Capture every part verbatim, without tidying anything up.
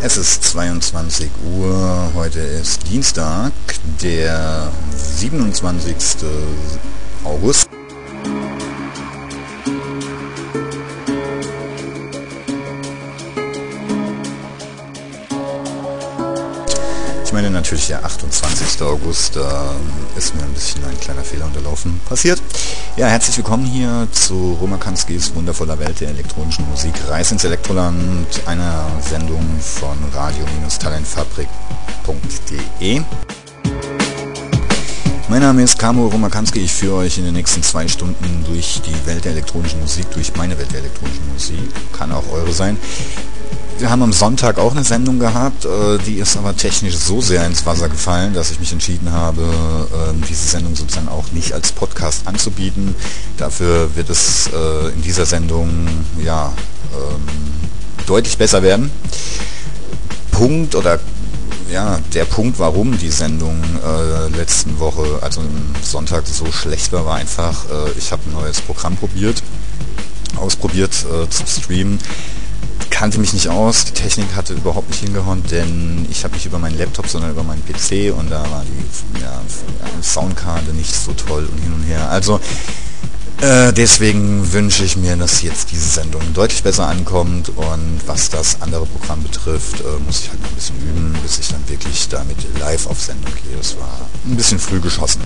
Es ist zweiundzwanzig Uhr, heute ist Dienstag, der siebenundzwanzigste August. Ich meine natürlich der achtundzwanzigste August, da ist mir ein bisschen ein kleiner Fehler unterlaufen. Passiert. Ja, herzlich willkommen hier zu Romakanskis wundervoller Welt der elektronischen Musik. Reis ins Elektroland, einer Sendung von radio talentfabrik punkt de. Mein Name ist Kamo Romakanski, ich führe euch in den nächsten zwei Stunden durch die Welt der elektronischen Musik, durch meine Welt der elektronischen Musik, kann auch eure sein. Wir haben am Sonntag auch eine Sendung gehabt, die ist aber technisch so sehr ins Wasser gefallen, dass ich mich entschieden habe, diese Sendung sozusagen auch nicht als Podcast anzubieten. Dafür wird es in dieser Sendung ja deutlich besser werden. Punkt oder ja, der Punkt, warum die Sendung äh, letzten Woche, also am Sonntag so schlecht war, war einfach, äh, ich habe ein neues Programm probiert, ausprobiert äh, zum Streamen. Kannte mich nicht aus, die Technik hatte überhaupt nicht hingehauen, denn ich habe nicht über meinen Laptop, sondern über meinen P C und da war die ja, Soundkarte nicht so toll und hin und her. Also äh, deswegen wünsche ich mir, dass jetzt diese Sendung deutlich besser ankommt und was das andere Programm betrifft, äh, muss ich halt noch ein bisschen üben, bis ich dann wirklich damit live auf Sendung gehe. Das war ein bisschen früh geschossen.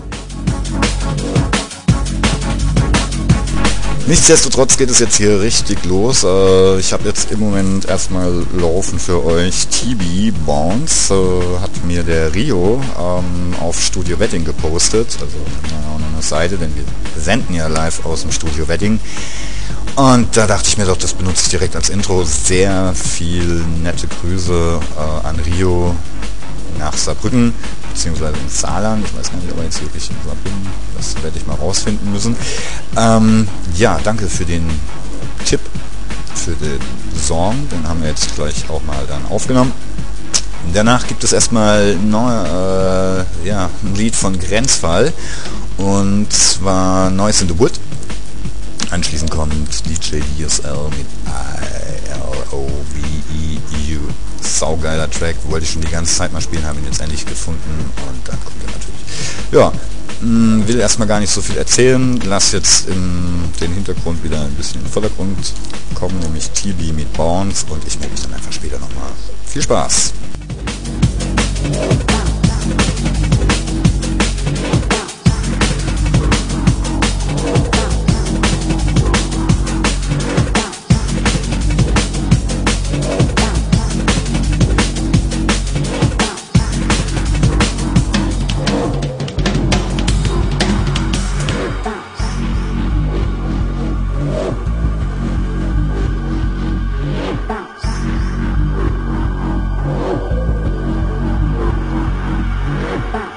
Nichtsdestotrotz geht es jetzt hier richtig los. Ich habe jetzt im Moment erstmal laufen für euch T B Bounce, hat mir der Rio ähm, auf Studio Wedding gepostet, also auch noch eine Seite, denn wir senden ja live aus dem Studio Wedding. Und da dachte ich mir doch, das benutze ich direkt als Intro. Sehr viel nette Grüße äh, an Rio nach Saarbrücken, beziehungsweise in Saarland. Ich weiß gar nicht, ob er jetzt wirklich in Saarbrücken, das werde ich mal rausfinden müssen. Ähm, ja, danke für den Tipp, für den Song, den haben wir jetzt gleich auch mal dann aufgenommen. Danach gibt es erstmal neu, äh, ja, ein Lied von Grenzfall, und zwar Noise in the Wood. Anschließend kommt D J D S L mit I L O V E U. Saugeiler Track, wollte ich schon die ganze Zeit mal spielen, habe ihn jetzt endlich gefunden und dann kommt er natürlich. Ja, mh, will erstmal gar nicht so viel erzählen, lass jetzt im, den Hintergrund wieder ein bisschen in den Vordergrund kommen, nämlich T B mit Bounce, und ich melde mich dann einfach später nochmal. Viel Spaß! Bounce.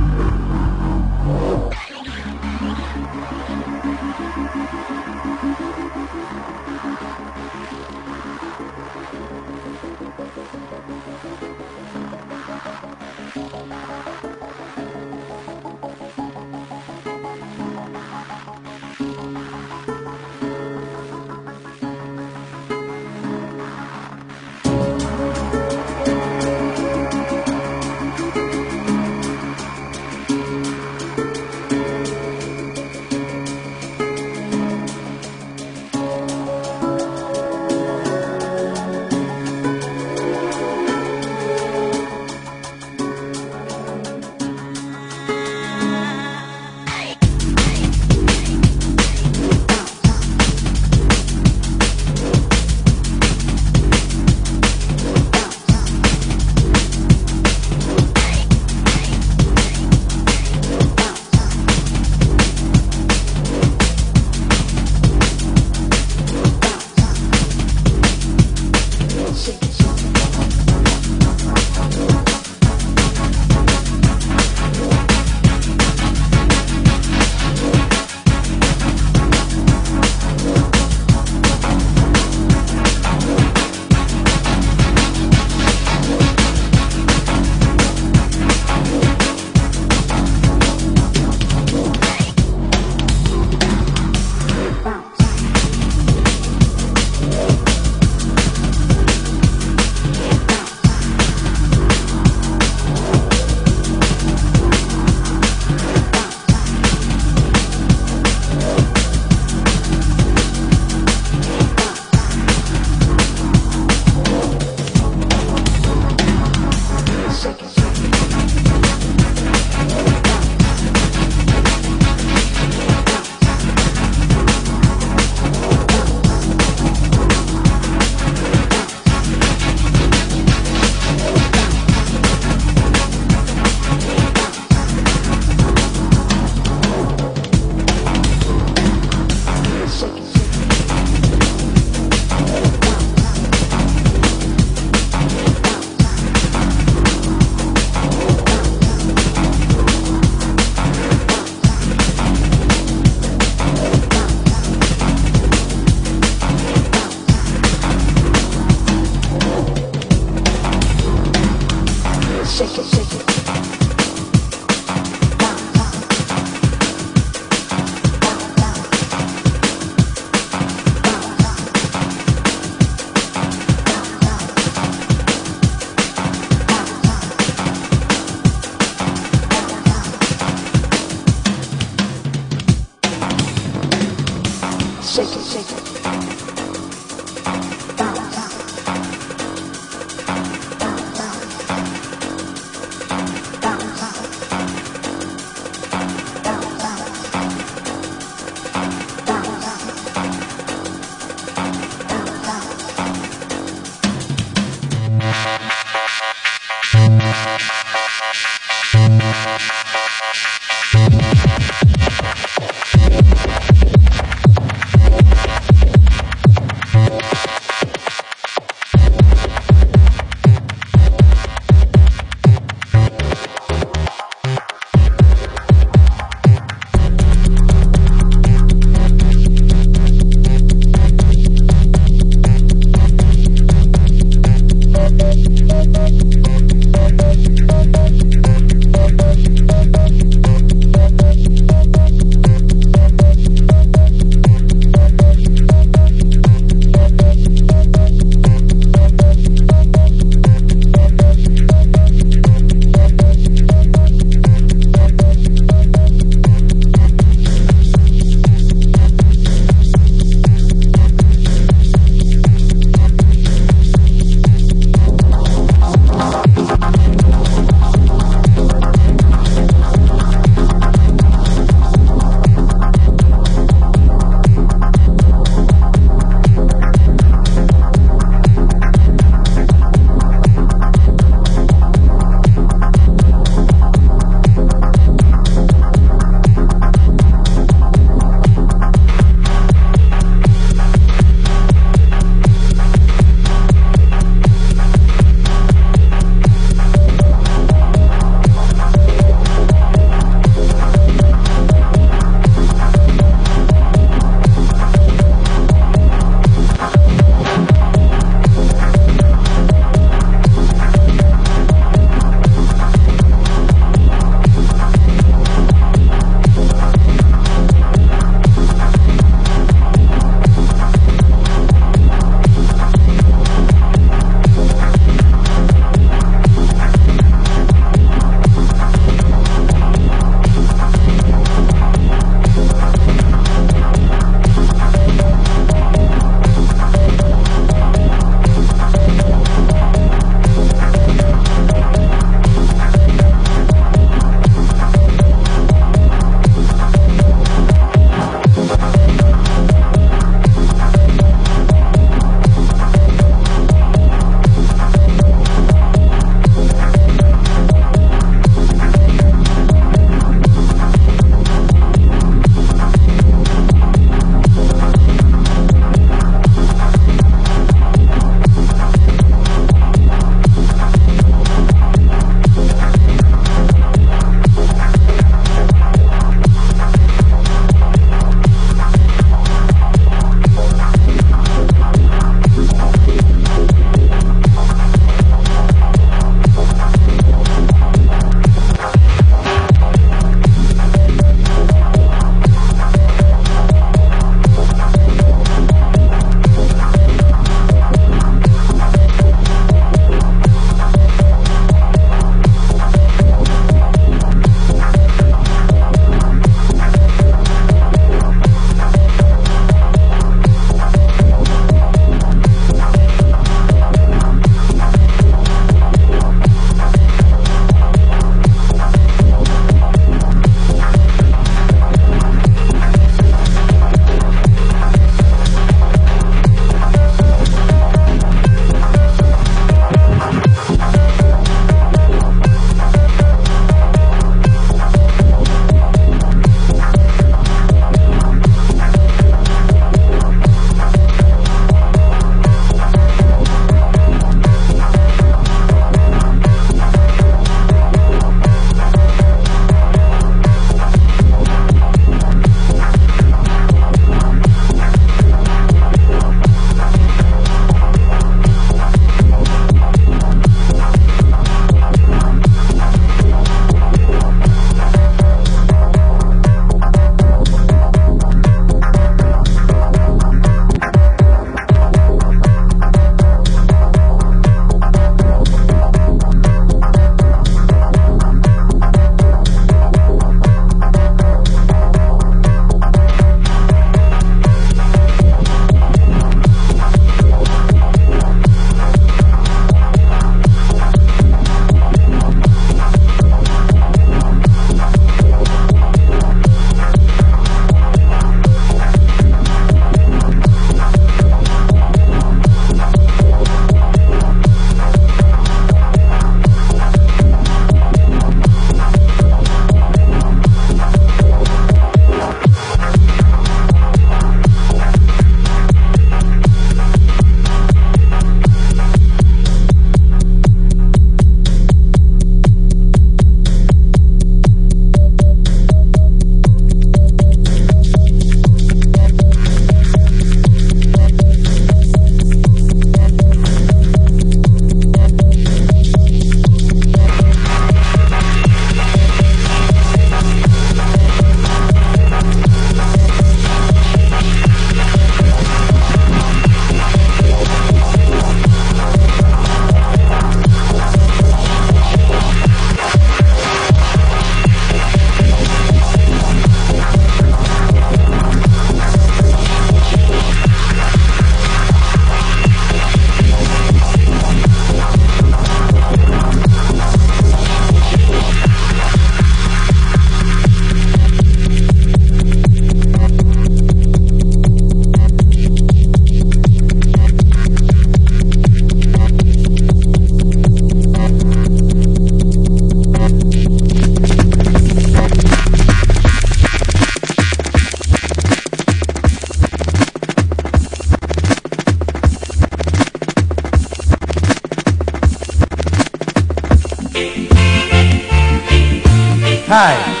I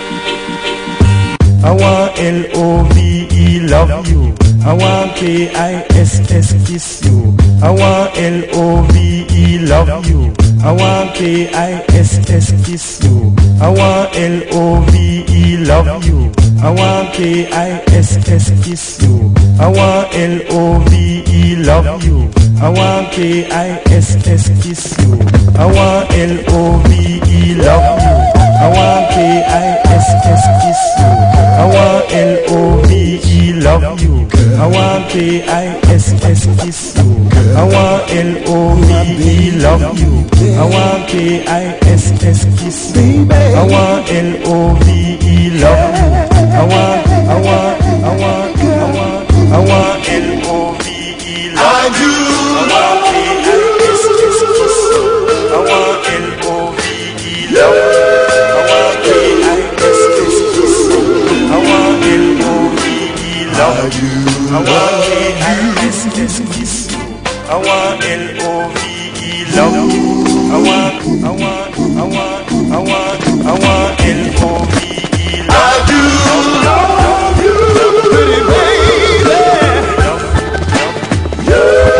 I want L O V E love you. I want K I S S kiss you. I want L O V E love you. I want K I S S kiss you. I want L O V E love you. I want K I S S kiss you. I want L O V E love you. I want K I S S kiss you. I want L O V E love you. I want K I S S kiss you. I want L O V E love you. I want K I S S kiss you. I want L O V E love you. I want K I S S kiss you. I want L O V E love you. I want, I want, I want, I want, I want L O V E love you. I want K I S S kiss you. I want L O V E love you. I want K I S S kiss you. I want L O V E love you. I want K I S S kiss you. I want L O V E love you. I want, I want, I want, I want, I want L O V E love you. Love you, pretty baby. Love, love,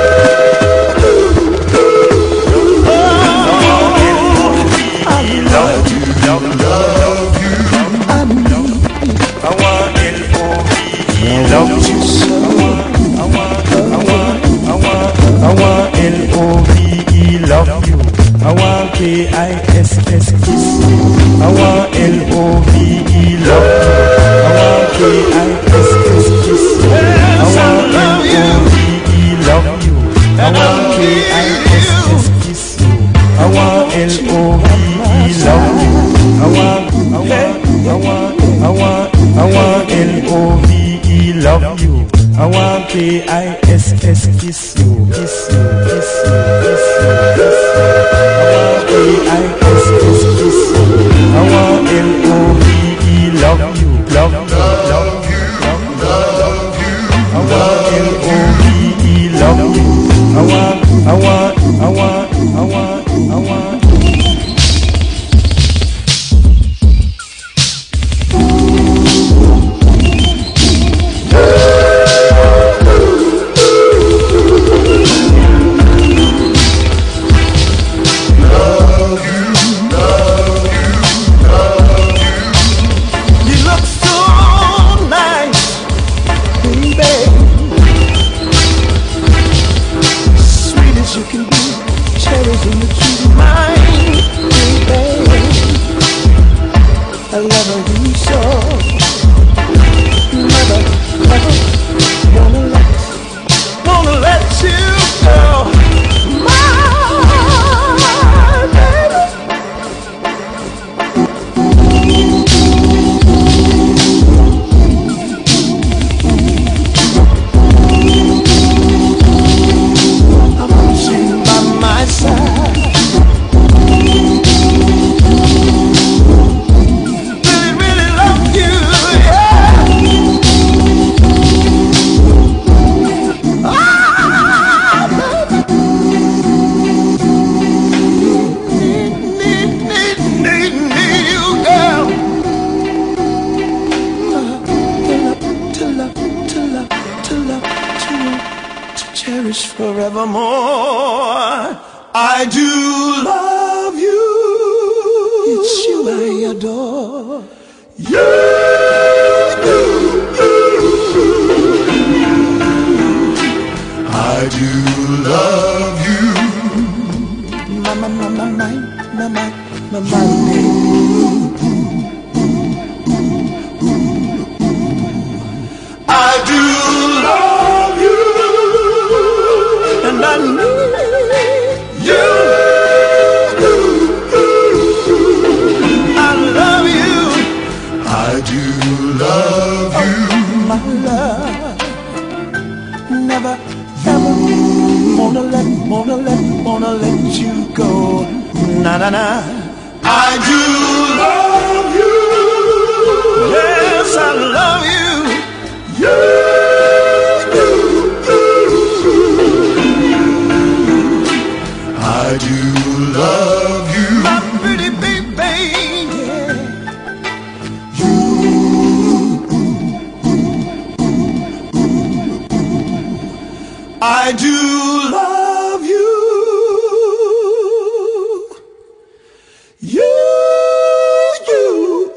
love you. Love, love you. I want L O V E love you. I want, I want, I want, I want L O V E love you. I want K I S S kiss you. I want L O V E love you. I want K I S S kiss you. I want L O V E love you. I want K I S S kiss you. I want L O V E love you. I want, I want, I want, I want, I want L O V E love you. I want K I S S kiss you, kiss you, kiss you, kiss you, kiss you. I want K I S S kiss you. I want L O V E love you, love you, love you, love you. I want L O V E love you. I want, I want, I want, I want, I want. I do love you. You, you,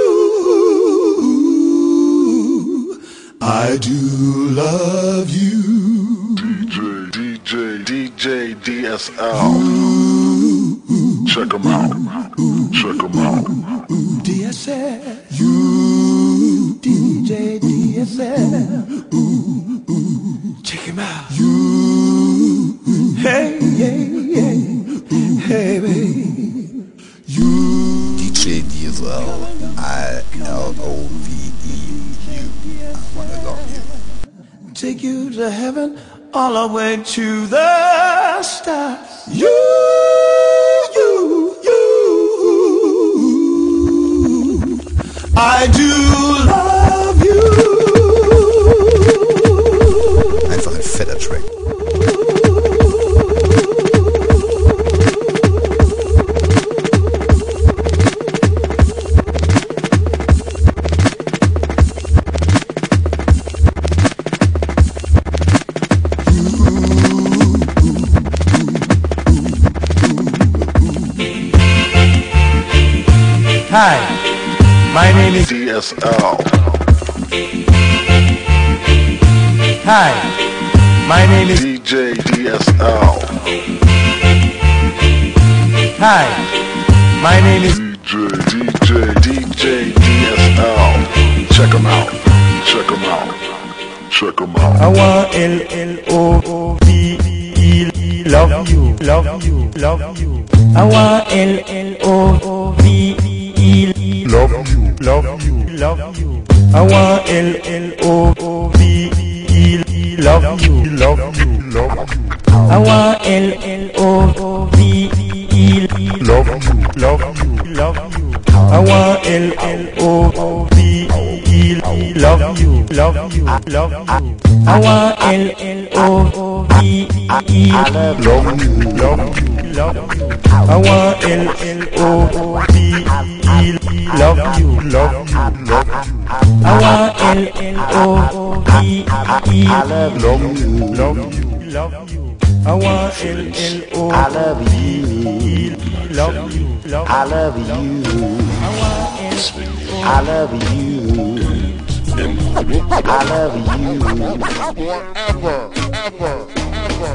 you. I do love you. D J, D J, D S L. Check them out. Check them out. D S L. You, D J, D S L. Check him out. You, hey, hey, hey, hey, baby. You, D J D S L, I L O V E U. I wanna love you. Take you to heaven, all the way to the stars. You, you, you. I do love you. Einfach ein fetter Track. Hi, my name is D S L. Hi, my name is D J D S L. Hi, my name is D J, D J, D J D S L. Check them out. Check them out. Check them out. I want L L O O V E E love you, love you, love you. I want L L O O V E E love you, love you, love you. I want L L O O V E E love you, love you, love you. I want L L O O V E love you, love you, love you. I want L L O O V E love you, love you, love you. I want L L O O V E love you, love you, love you. I want L L O O V E love you, love you, love you. I want L L O O V E love you, love you, love you. I want L L O O V E love you, love you. I love you. I want L L O I love you. I love you. Forever, ever, ever.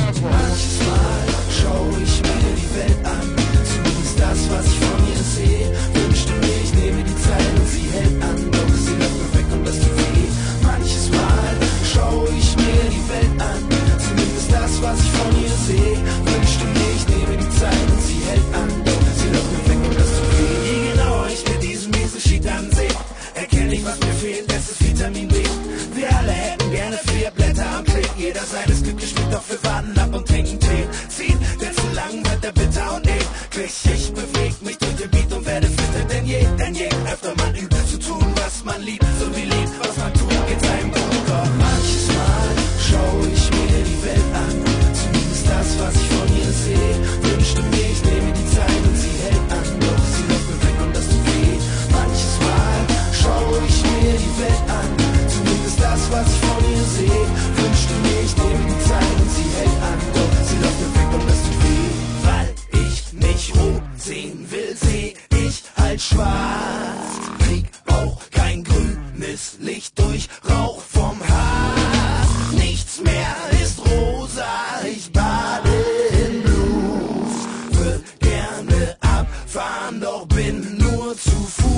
Manchmal schau ich mir die Welt an, zumindest das, was ich von ihr sehe. Wünschte mir, ich nehme die Zeit und sie hält an, doch sie läuft mir weg und das tut weh. Manches Mal schau ich mir die Welt an, zumindest das, was ich von ihr sehe. Wünschte mir, ich nehme die Zeit und sie hält an, doch sie läuft mir weg und das tut weh. Je genauer ich mir diesen miesen Shit ansehe, erkenne ich, was mir fehlt, das ist Vitamin B. Wir alle hätten gerne vier Blätter am Tee. Jeder seines glücklich mit, doch wir warten ab und trinken Tee. Ziehen, denn zu lang wird der bitter und eklig. Ich beweg mich durch den Beat und werde fitter denn je. Denn je öfter man übt zu tun, was man liebt, so wie liebt, was man tut, geht's einem gut. Doch manches Mal schau ich mir die Welt an, zumindest das, was ich von ihr sehe. Wünschte mir, ich nehme die Zeit und sie hält an, doch sie läuft mir weg und das tut weh. Manches Mal schau ich mir die Welt an, zumindest das, was ich von ihr sehe. Wünschte mir, ich nehme die Zeit und sie hält an, doch sie läuft mir weg und das tut weh. Weil ich nicht rot sehen will, seh ich halt schwarz. Krieg auch kein grünes Licht durch Rauch vom Hass. Nichts mehr ist rosa, ich bade in Blues. Will gerne abfahren, doch bin nur zu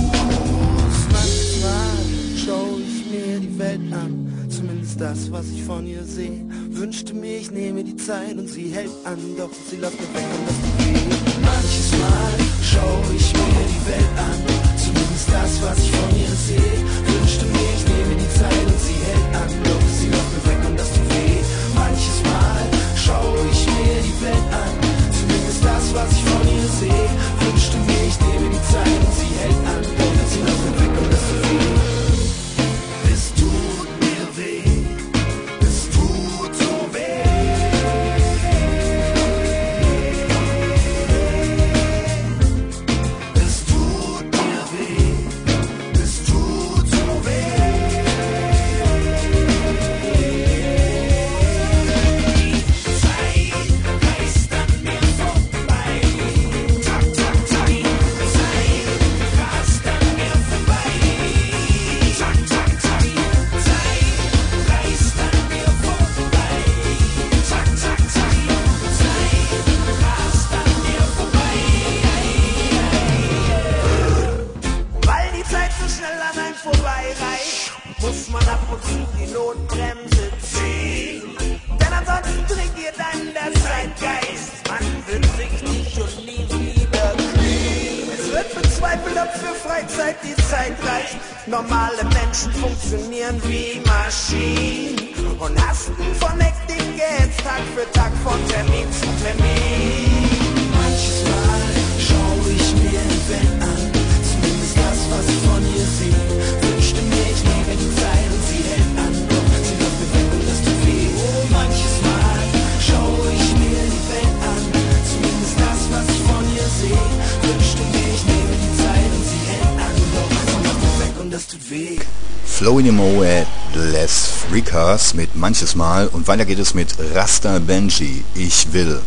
Fuß. Manchmal schau ich mir die Welt an, zumindest das, was ich von ihr sehe. Wünschte mir, ich nehme die Zeit und sie hält an, doch sie läuft mir weg und das tut weh. Manches Mal schau ich mir die Welt an, zumindest das, was ich von ihr sehe. Wünschte mir, ich nehme die Zeit und sie hält an, doch sie läuft mir weg und das tut weh. Manches Mal schau ich mir die Welt an, zumindest das, was ich von ihr sehe. Wünschte mir, ich nehme die Zeit und sie hält an, doch sie läuft mir weg und das tut weh. Es tut mir weh, es tut so weh. Es tut mir weh, es tut schnell vorbeireicht, muss man ab und zu die Notbremse ziehen. Denn ansonsten regiert einen der Zeitgeist, man wird sich nicht und nie wieder kriegen. Es wird bezweifelt, ob für Freizeit die Zeit reicht. Normale Menschen funktionieren wie Maschinen und hasten von Hektik gehetzt, Tag für Tag von Termin zu Termin. Manches Mal schaue ich mir die Welt an, zumindest das, was ich von ihr sehe. Wünschte mir, ich lebe die Zeit und sie hält an, doch sie läuft mir weg und das tut weh. Oh, manches Mal schaue ich mir die Welt an, zumindest das, was ich von ihr sehe. Wünschte mir, ich lebe die Zeit und sie hält an, doch sie läuft mir weg und das tut weh. Floydimo at Les Freakers mit Manches Mal und weiter geht es mit Rasta Benji, Ich will.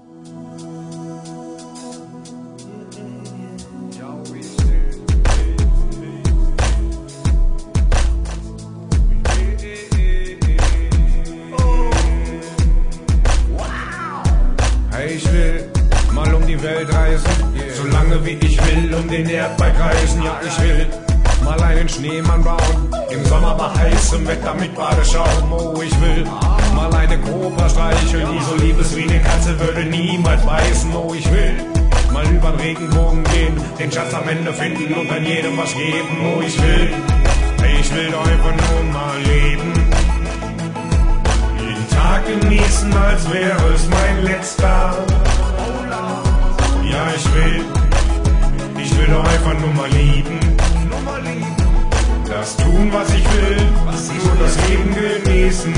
Ich will mal um die Welt reisen, so lange wie ich will, um den Erdball kreisen. Ja, ich will mal einen Schneemann bauen, im Sommer bei heißem Wetter mit Badeschaum. Oh, ich will mal eine Cobra streicheln, die so lieb ist wie eine Katze, würde niemals beißen. Oh, ich will mal über den Regenbogen gehen, den Schatz am Ende finden und an jedem was geben. Oh, ich will, ich will doch einfach nur mal leben. Tag genießen, als wäre es mein letzter. Ja, ich will, ich will doch einfach nur mal lieben. Das tun, was ich will, nur das Leben genießen.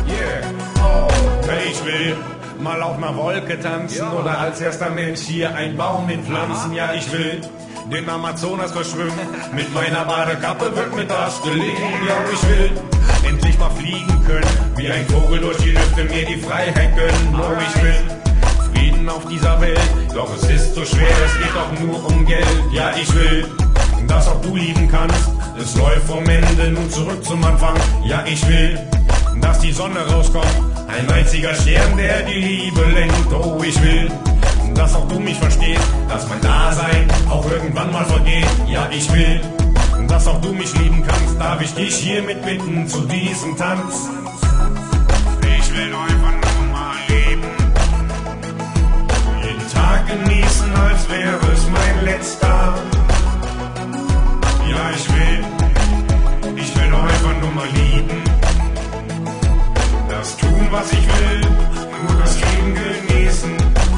Yeah. Ich will mal auf einer Wolke tanzen oder als erster Mensch hier einen Baum hinpflanzen. Ja, ich will den Amazonas verschwimmen, mit meiner Badekappe wird mir das gelingen. Ja, ich will endlich mal fliegen können, wie ein Vogel durch die Lüfte mir die Freiheit gönnen. Oh, ich will Frieden auf dieser Welt, doch es ist so schwer, es geht doch nur um Geld. Ja, ich will, dass auch du lieben kannst, es läuft vom Ende nun zurück zum Anfang. Ja, ich will, dass die Sonne rauskommt, ein einziger Stern, der die Liebe lenkt. Oh, ich will, dass auch du mich verstehst, dass mein Dasein auch irgendwann mal vergeht. Ja, ich will, dass auch du mich lieben kannst, darf ich dich hiermit bitten zu diesem Tanz. Ich will doch einfach nur mal leben, jeden Tag genießen, als wäre es mein letzter. Ja, ich will, ich will doch einfach nur mal lieben, das tun, was ich will, nur das Leben genießen.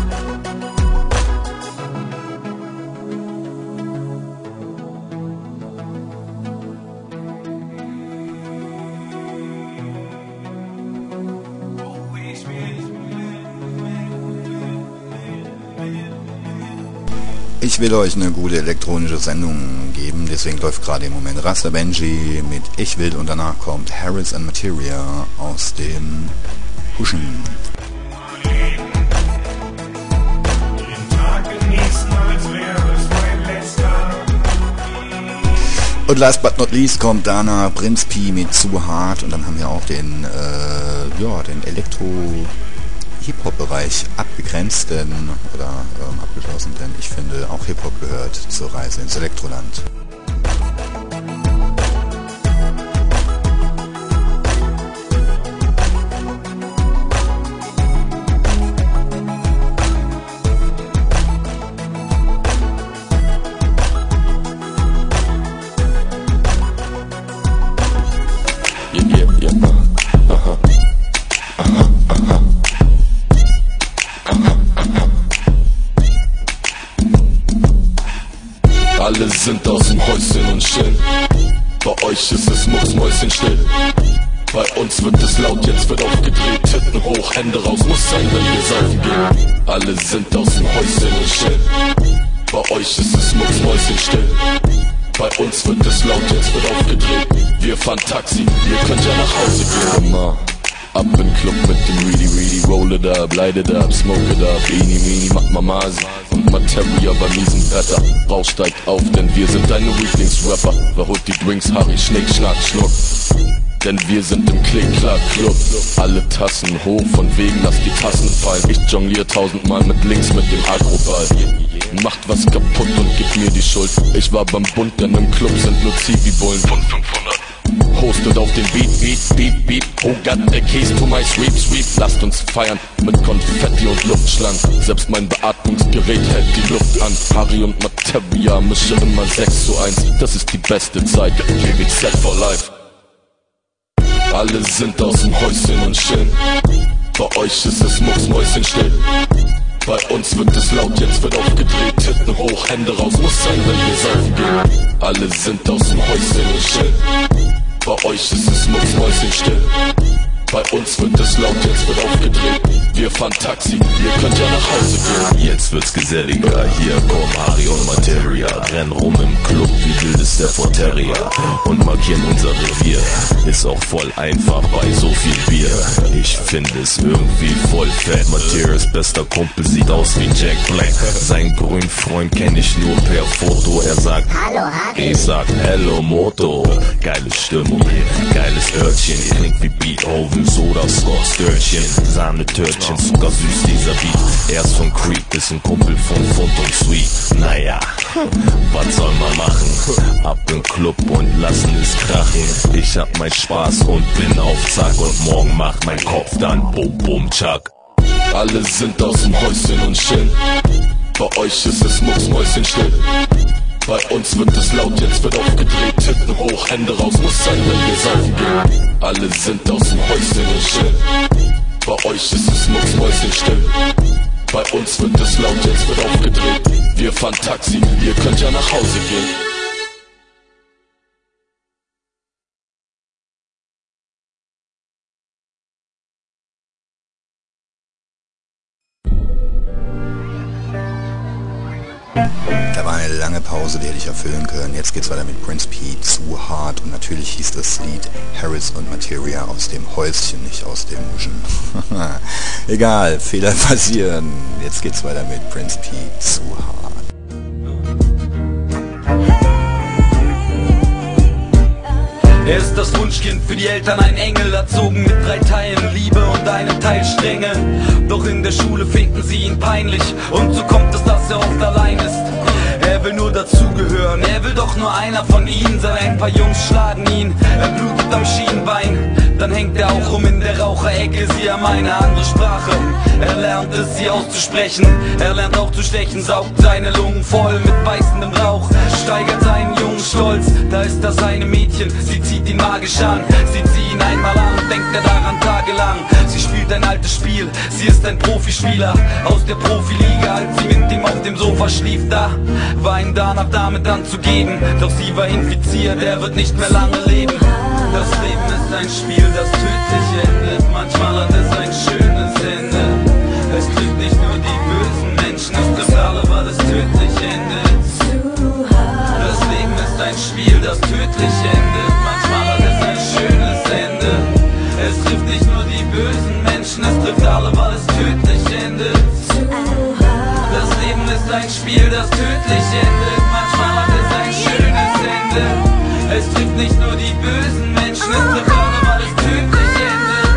Ich will euch eine gute elektronische Sendung geben, deswegen läuft gerade im Moment Rasta Benji mit Ich will und danach kommt Harris and Materia aus dem Huschen. Und last but not least kommt danach Prinz Pi mit Zu hart und dann haben wir auch den, äh, ja, den Elektro Hip-Hop-Bereich abgegrenzt denn, oder ähm, abgeschlossen, denn ich finde, auch Hip-Hop gehört zur Reise ins Elektroland. Alle sind aus dem Häuschen und still. Bei euch ist es mucksmäuschenstill. Bei uns wird es laut, jetzt wird aufgedreht. Titten hoch, Hände raus, muss sein, wenn wir saufen gehen. Alle sind aus dem Häuschen und still. Bei euch ist es mucksmäuschenstill. Bei uns wird es laut, jetzt wird aufgedreht. Wir fahren Taxi, ihr könnt ja nach Hause gehen. Immer ab in Club mit dem Reedy Reedy. Roll it up, light it up, smoke it up. Eeny, meeny, mach Mamasi und Materia bei miesen Wetter. Rauch steigt auf, denn wir sind deine Lieblingsrapper. Wer holt die Drinks, Harry, Schnick, Schnack, Schnuck. Denn wir sind im Klick-Klack-Club. Alle Tassen hoch, von wegen lass die Tassen fallen. Ich jonglier tausendmal mit links mit dem Agroball. macht was kaputt und gibt mir die Schuld. Ich war beim Bund, denn im Club sind nur Zivi-Bullen von fünfhundert. Hostet auf den Beat, Beat, Beat, Beat. Oh Gott, the keys to my sweep, sweep. Lasst uns feiern mit Konfetti und Luftschlangen. Selbst mein Beatmungsgerät hält die Luft an. Harry und Materia mische immer sechs zu eins. Das ist die beste Zeit, G W Z for life. Alle sind aus dem Häuschen und chillen. Bei euch ist es mucksmäuschenstill. Bei uns wird es laut, jetzt wird aufgedreht. Titten hoch, Hände raus, muss sein, wenn wir saufen gehen. Alle sind aus dem Häuschen und chillen. Bei euch ist es mucksmäuschenstill. Bei uns wird es laut, jetzt wird aufgedreht. Wir fahren Taxi, ihr könnt ja nach Hause gehen. Jetzt wird's geselliger, hier kommen Harry und Materia. Rennen rum im Club wie wildester Forteria und markieren unser Revier. Ist auch voll einfach bei so viel Bier. Ich finde es irgendwie voll fett. Materias bester Kumpel sieht aus wie Jack Black. Sein grünen Freund kenn ich nur per Foto. Er sagt Hallo Harry, ich sag Hello Moto. Geile Stimmung, geiles Örtchen, klingt wie Beethoven. Soda, Scott, Störchen, Sahnetörtchen, zuckersüß dieser Beat. Erst von Creep, ist ein Kumpel von Fund und Sweet. Naja, was soll man machen? Ab im Club und lassen es krachen. Ich hab mein Spaß und bin auf Zack. Und morgen macht mein Kopf dann Bum Bum Chuck. Alle sind aus dem Häuschen und chillen. Bei euch ist es mucksmäuschenstill. Bei uns wird es laut, jetzt wird aufgedreht. Titten hoch, Hände raus, muss sein, wenn wir saufen gehen. Alle sind aus dem Häuschen und chillen. Bei euch ist es mucksmäuschenstill. Bei uns wird es laut, jetzt wird aufgedreht. Wir fahren Taxi, ihr könnt ja nach Hause gehen. Da war eine lange Pause, die hätte ich erfüllen können. Jetzt geht's weiter mit Prince P, Zu hart. Und natürlich hieß das Lied Harris und Materia aus dem Häuschen, nicht aus dem Muschen. Egal, Fehler passieren. Jetzt geht's weiter mit Prince P, Zu hart. Er ist das Wunschkind für die Eltern, ein Engel, erzogen mit drei Teilen Liebe und einem Teil Strenge. Doch in der Schule finden sie ihn peinlich und so kommt es, dass er oft allein ist. Er will nur dazugehören, er will doch nur einer von ihnen sein. Ein paar Jungs schlagen ihn, er blutet am Schienbein. Dann hängt er auch rum in der Raucherecke, sie haben eine andere Sprache. Er lernt es, sie auszusprechen, er lernt auch zu stechen, saugt seine Lungen voll mit beißendem Rauch, steigert seinen jungen Stolz. Da ist das eine Mädchen, sie zieht ihn magisch an, sieht sie ihn einmal an und denkt er daran tagelang. Sie spielt ein altes Spiel, sie ist ein Profispieler aus der Profiliga. Als sie mit ihm auf dem Sofa schlief, da war ihm danach damit anzugeben. Doch sie war infiziert, er wird nicht mehr lange leben. Das Leben ist ein Spiel, das tödlich endet. Manchmal hat es ein schönes Ende. Es trifft nicht nur die bösen Menschen, es trifft alle, weil es tödlich endet. Das Leben ist ein Spiel, das tödlich endet. Manchmal hat es ein schönes Ende. Es trifft nicht nur die bösen Menschen, es trifft alle, weil es tödlich endet. Das Leben ist ein Spiel, das tödlich endet. Manchmal hat es ein schönes Ende. Es trifft nicht nur die bösen Menschen, es trifft alle, weil es tödlich endet.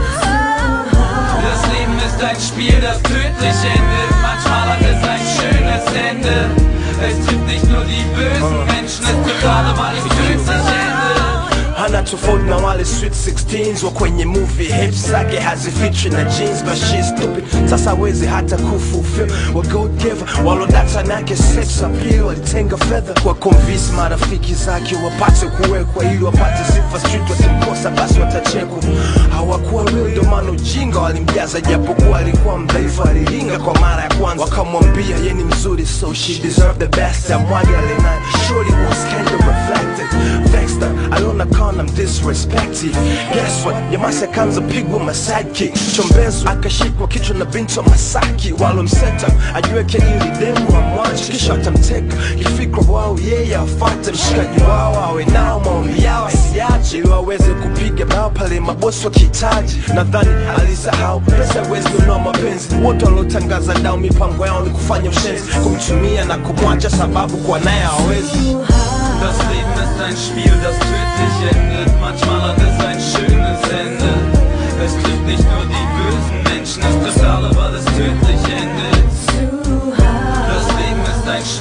Das Leben ist ein Spiel, das tödlich endet. Manchmal hat es ein schönes Ende. Es trifft nicht nur die bösen Menschen, es trifft alle, weil es tödlich endet. Hana tofauti na wale sweet sixteens wa kwenye movie, hips zake hazifichwi na jeans, but she's stupid. Sasa wezi hata kufulfill wa gold giver, walodata nake sex appeal, walitenga fedha kwa convince marafiki zake wapate kuwekwa ili wapate sifa street. Wasimkosa basi watachekwa, hawakuwa real, ndo maana ujinga walimjaza, japokuwa alikuwa mdhaifu. Aliringa kwa mara ya kwanza, wakamwambia ye ni mzuri, so she deserved the best. Amwage alenani, surely was kind of reflected. Dexter aliona kana I'm disrespected. Guess what? Yamasa kanza pigwa ma sidekick. Chombezo akashikwa kichwa na binti wa Masaki. Walo mseta ajiweke ili demu amwache, kisha atamteka kifikra wao yeye afate. Mshikaji wao awe nao, maombi yao asiache, ili waweze kupiga bao pale mabosi wakihitaji. Nadhani alisahau pesa haiwezi kununua mapenzi. Wote waliotangaza dao mipango yao ni kufanya ushenzi, kumtumia na kumwacha sababu kwa naye hawezi. Das Leben ist ein Spiel, das tödlich endet. Manchmal hat es ein schönes Ende. Es trifft nicht nur die bösen Menschen, es trifft alle, weil es tödlich endet. Das Leben ist ein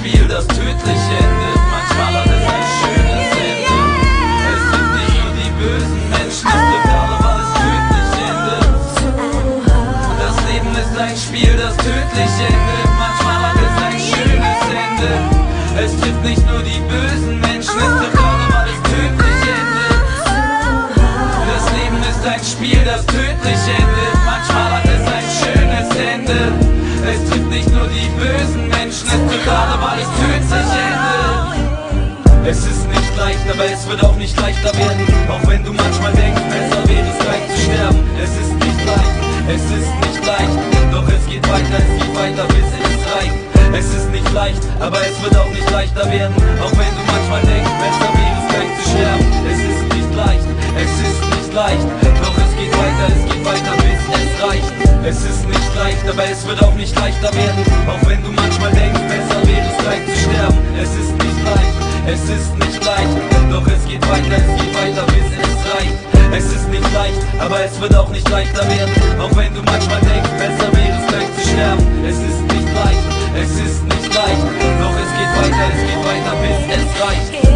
aber es wird auch nicht leichter werden. Auch wenn du manchmal denkst, besser wäre es gleich zu sterben. Es ist nicht leicht, es ist nicht leicht, doch es geht weiter, es geht weiter, bis es reicht. Es ist nicht leicht, aber es wird auch nicht leichter werden. Auch wenn du manchmal denkst, besser wäre es gleich zu sterben. Es ist nicht leicht, es ist nicht leicht, doch es geht weiter, es geht weiter, bis es reicht. Es ist nicht leicht, aber es wird auch nicht leichter werden. Auch wenn du manchmal denkst, besser wäre es gleich zu sterben. Es ist nicht leicht, es ist nicht leicht, doch es geht weiter, es geht weiter, bis es reicht. Es ist nicht leicht, aber es wird auch nicht leichter werden. Auch wenn du manchmal denkst, besser wäre es gleich zu sterben. Es ist nicht leicht, es ist nicht leicht, doch es geht weiter, es geht weiter, bis es reicht.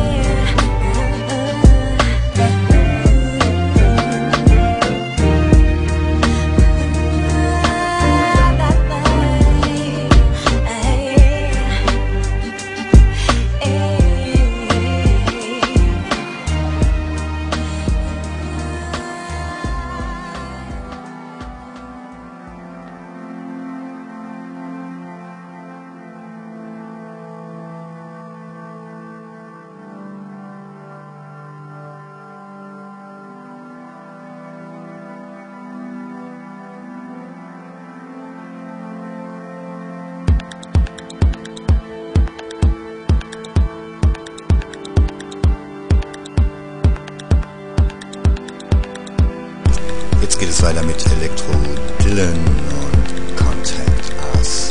Jetzt geht es weiter mit Elektro Dylan und Contact Us.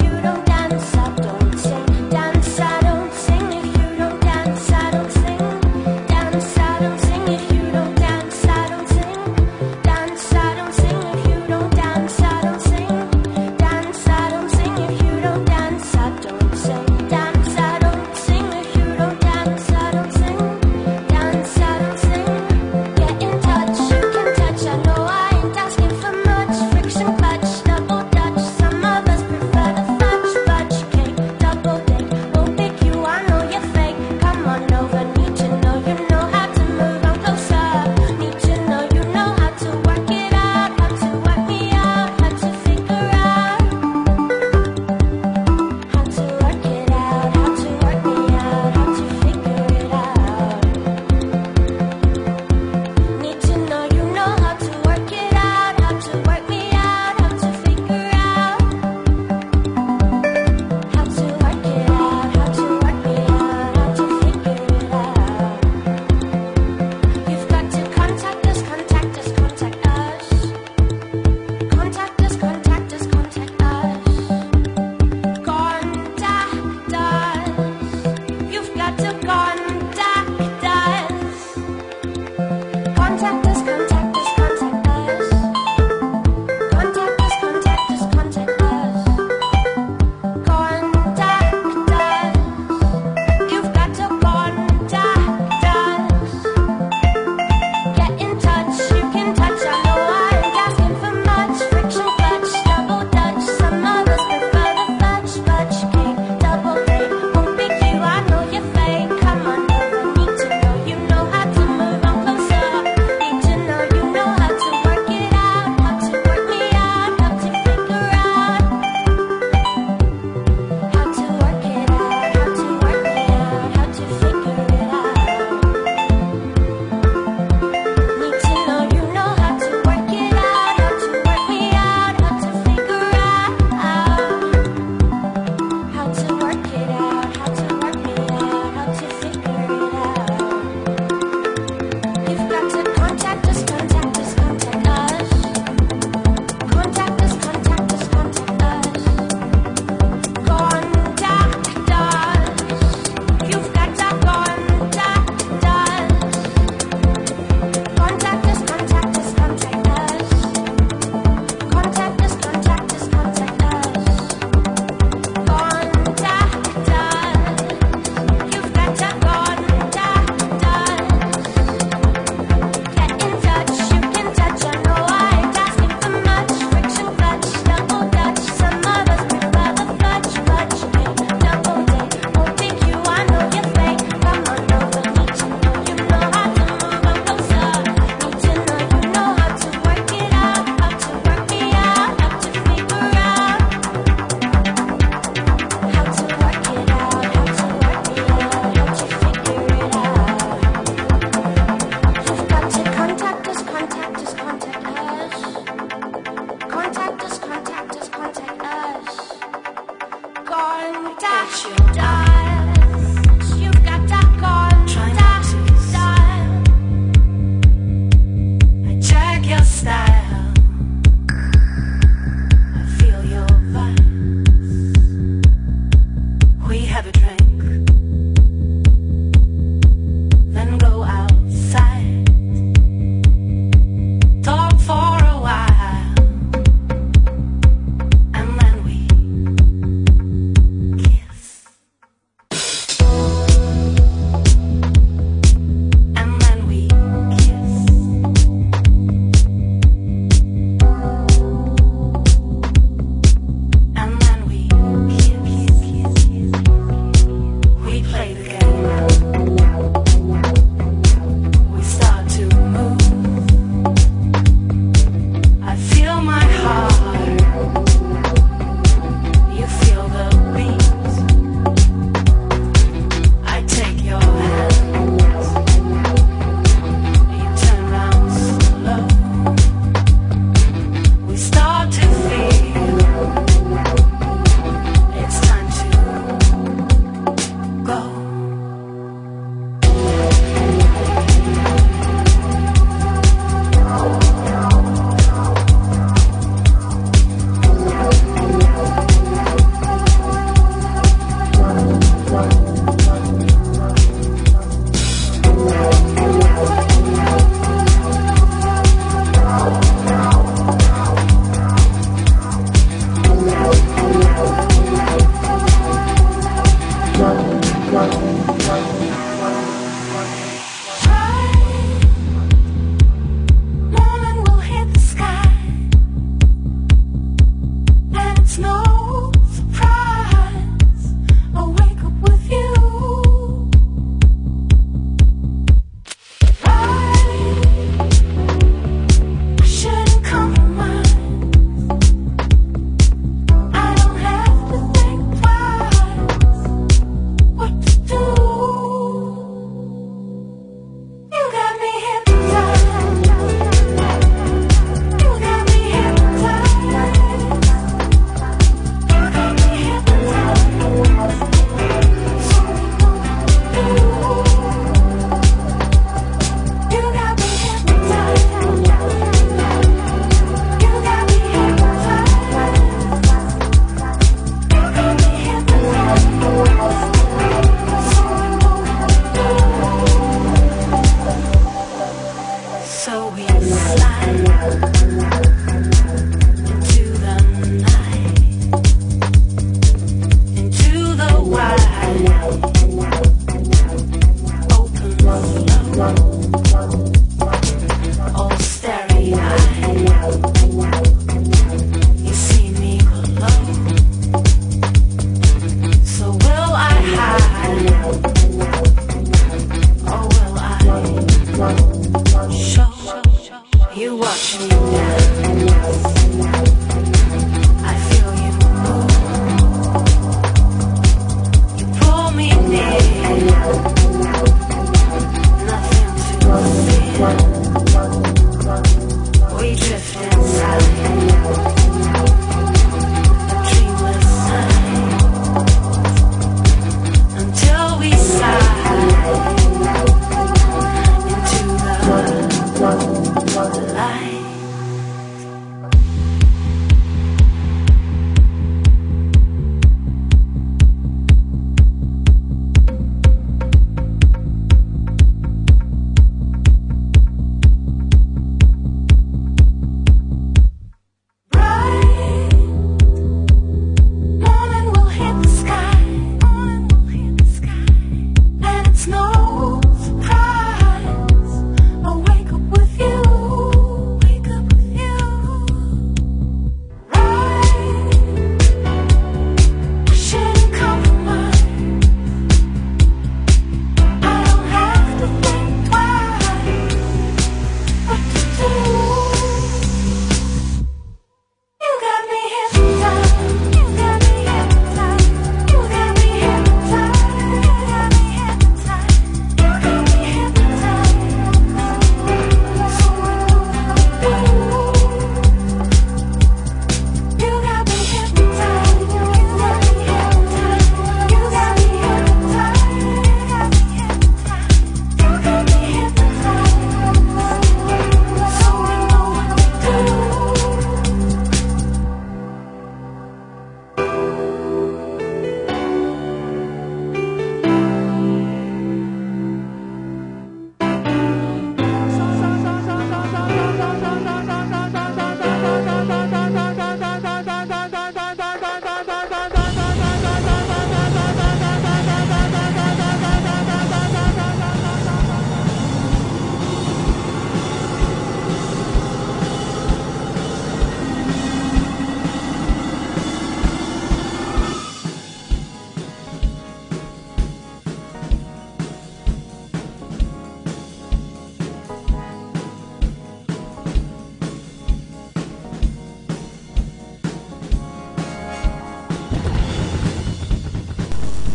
Dance, I don't sing. If you don't dance, I don't sing.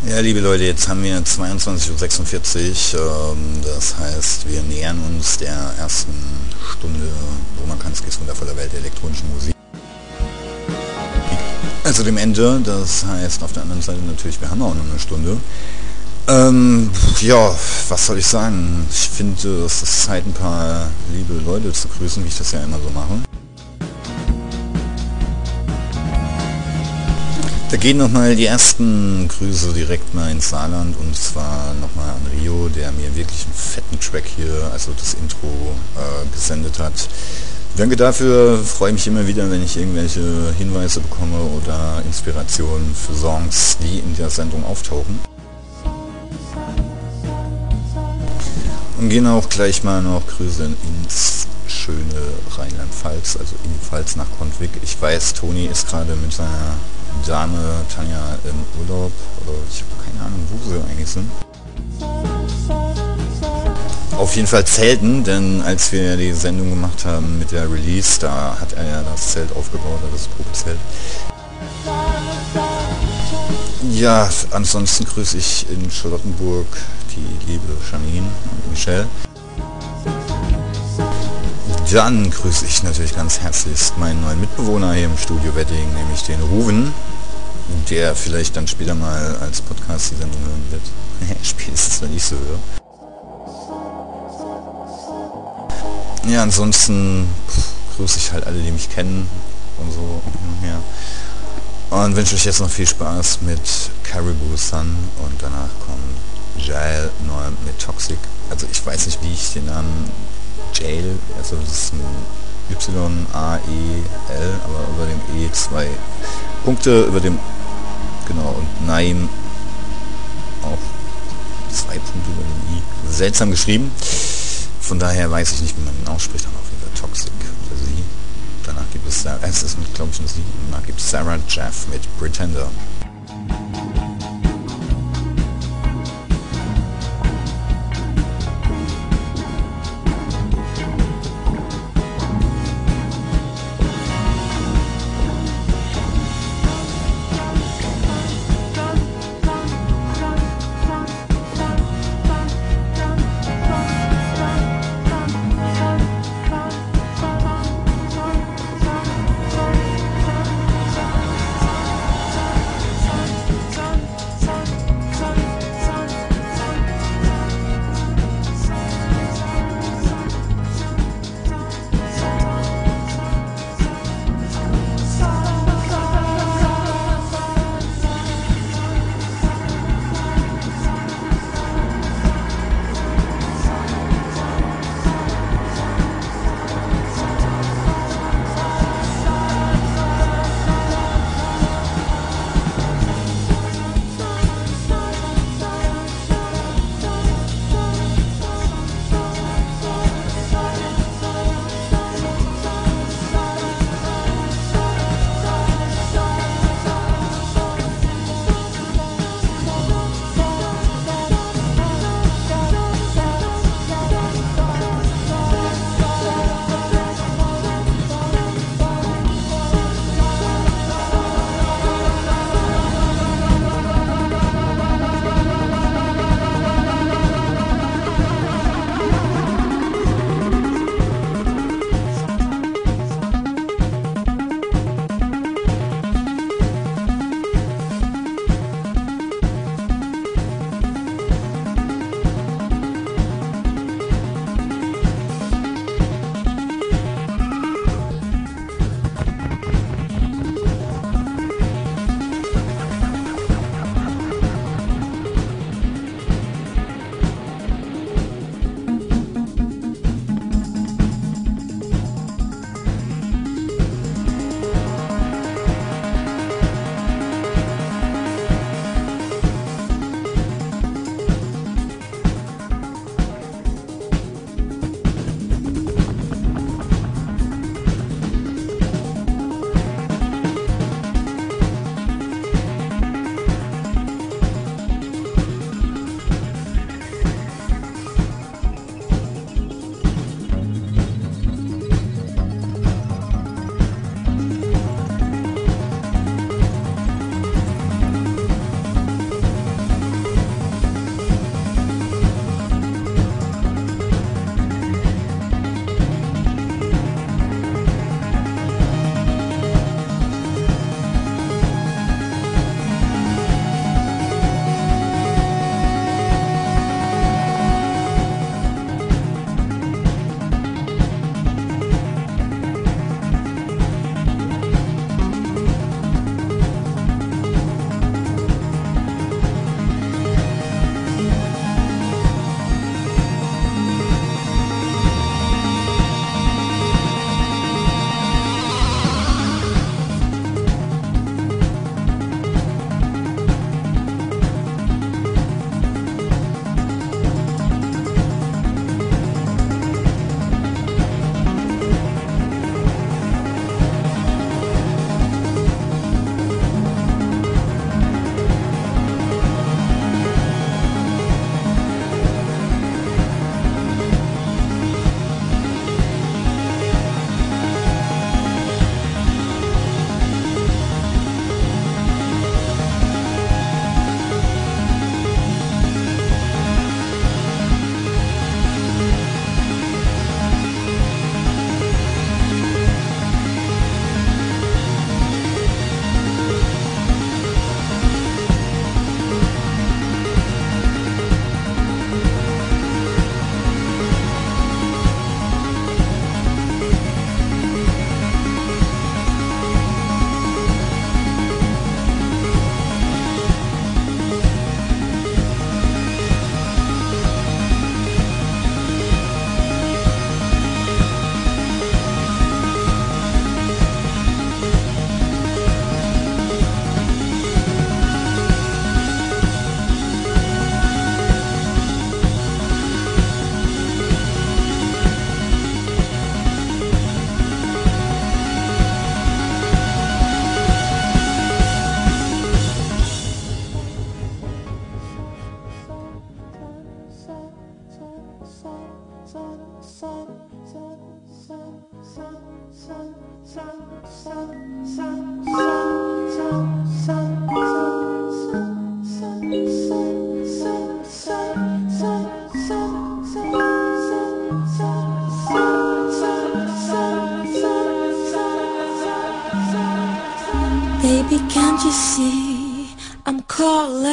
Ja, liebe Leute, jetzt haben wir zweiundzwanzig Uhr sechsundvierzig, ähm, das heißt, wir nähern uns der ersten Stunde, wo man kann, es geht wundervoller Welt der elektronischen Musik. Also dem Ende, das heißt auf der anderen Seite natürlich, wir haben auch noch eine Stunde. Ähm, ja, was soll ich sagen? Ich finde, es ist Zeit, ein paar liebe Leute zu grüßen, wie ich das ja immer so mache. Da gehen nochmal die ersten Grüße direkt mal ins Saarland und zwar nochmal an Rio, der mir wirklich einen fetten Track hier, also das Intro, äh, gesendet hat. Danke dafür, freue mich immer wieder, wenn ich irgendwelche Hinweise bekomme oder Inspirationen für Songs, die in der Sendung auftauchen. Und gehen auch gleich mal noch Grüße ins schöne Rheinland-Pfalz, also ebenfalls nach Kontvik. Ich weiß, Toni ist gerade mit seiner Dame Tanja im Urlaub. Ich habe keine Ahnung, wo sie eigentlich sind. Auf jeden Fall Zelten, denn als wir die Sendung gemacht haben mit der Release, da hat er ja das Zelt aufgebaut, das Probezelt. Ja, ansonsten grüße ich in Charlottenburg die liebe Janine und Michelle. Dann grüße ich natürlich ganz herzlichst meinen neuen Mitbewohner hier im Studio Wedding, nämlich den Ruven, der vielleicht dann später mal als Podcast die Sendung hören wird. Spätestens, wenn ich so höre. Ja, ansonsten pff, grüße ich halt alle, die mich kennen und so und hin und her. Und wünsche euch jetzt noch viel Spaß mit Caribou Sun und danach kommt Jail neu mit Toxic. Also ich weiß nicht, wie ich den Namen Jail, also das ist ein Y A E L, aber über dem E zwei Punkte, über dem, genau, und Naim auch zwei Punkte über dem I. Seltsam geschrieben. Von daher weiß ich nicht, wie man ihn ausspricht, aber auf jeden Fall Toxic oder sie. Danach gibt es, es ist mit, glaube ich, ein sie. Danach gibt es Sarah Jeff mit Pretender.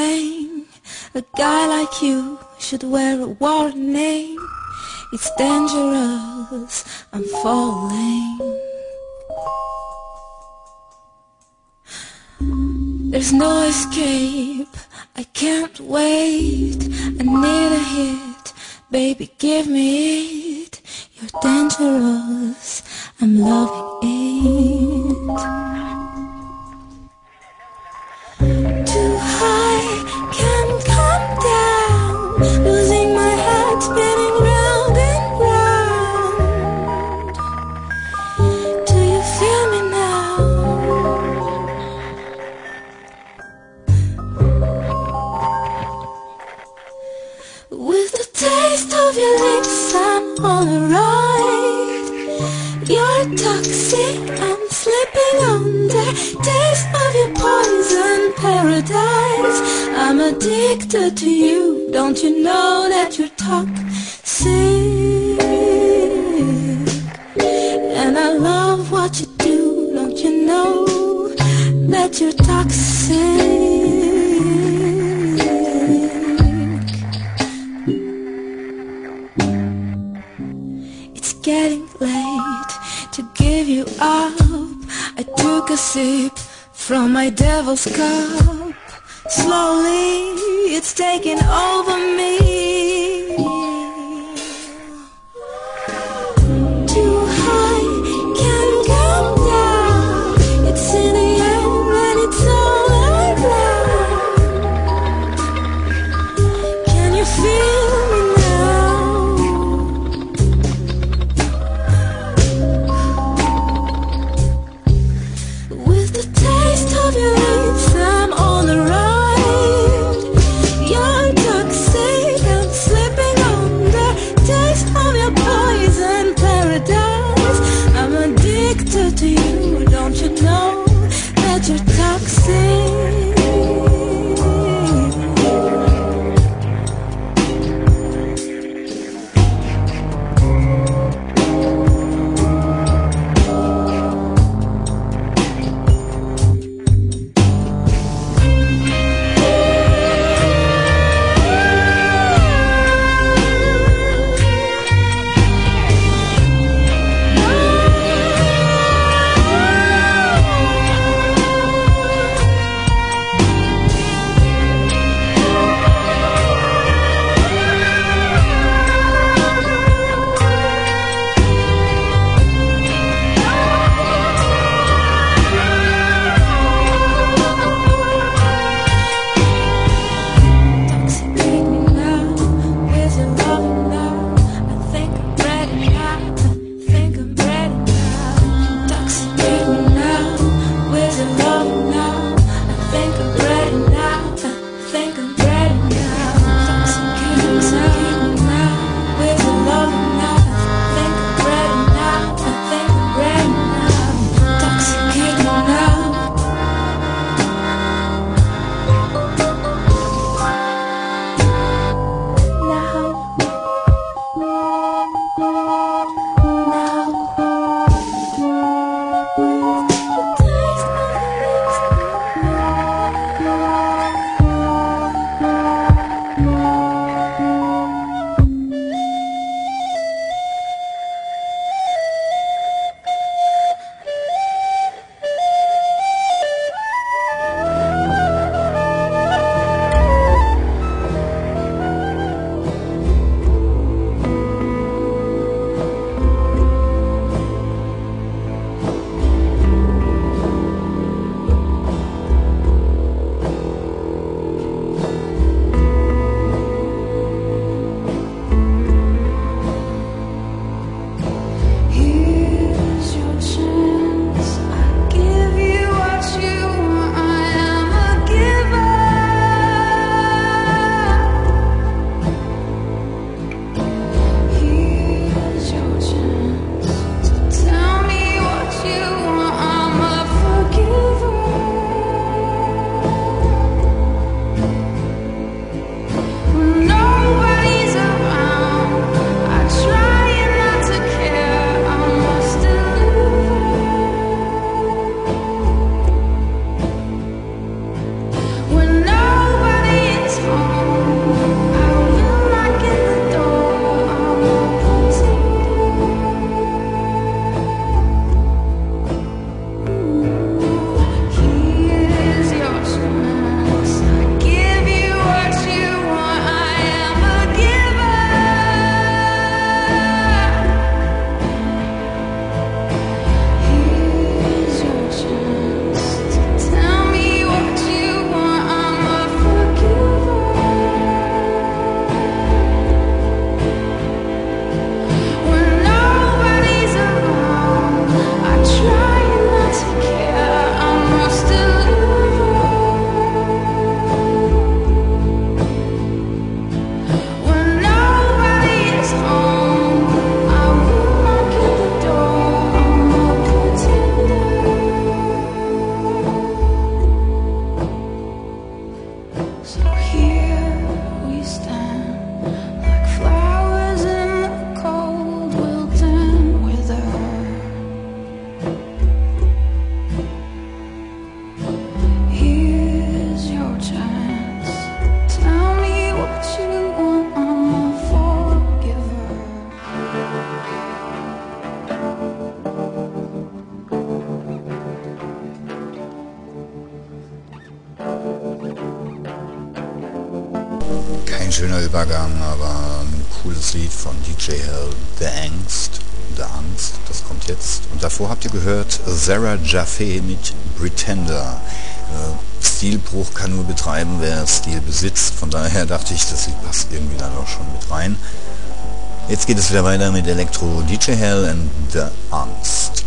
falling. A guy like you should wear a warning. It's dangerous, I'm falling. There's no escape, I can't wait. I need a hit, baby give me it. You're dangerous, I'm loving it. Too high, can't come down. Losing my head, spinning round and round. Do you feel me now? With the taste of your lips, I'm on a ride. You're toxic, I'm slipping under. Taste of your poison paradise. I'm addicted to you. Don't you know that you're toxic? And I love what you do. Don't you know that you're toxic? It's getting late to give you up. I took a sip from my devil's cup. Slowly, it's taking over me. Too high, can't come down. It's in the air and it's all around. Can you feel me now? With the taste of your lips, I'm on the ride. You're toxic, Kein schöner Übergang, aber ein cooles Lied von D J Hell, The Angst, The Angst, das kommt jetzt. Und davor habt ihr gehört Sarah Jaffe mit Pretender. Äh, Stilbruch kann nur betreiben, wer Stil besitzt. Von daher dachte ich, das Lied passt irgendwie dann auch schon mit rein. Jetzt geht es wieder weiter mit Elektro, D J Hell and The Angst.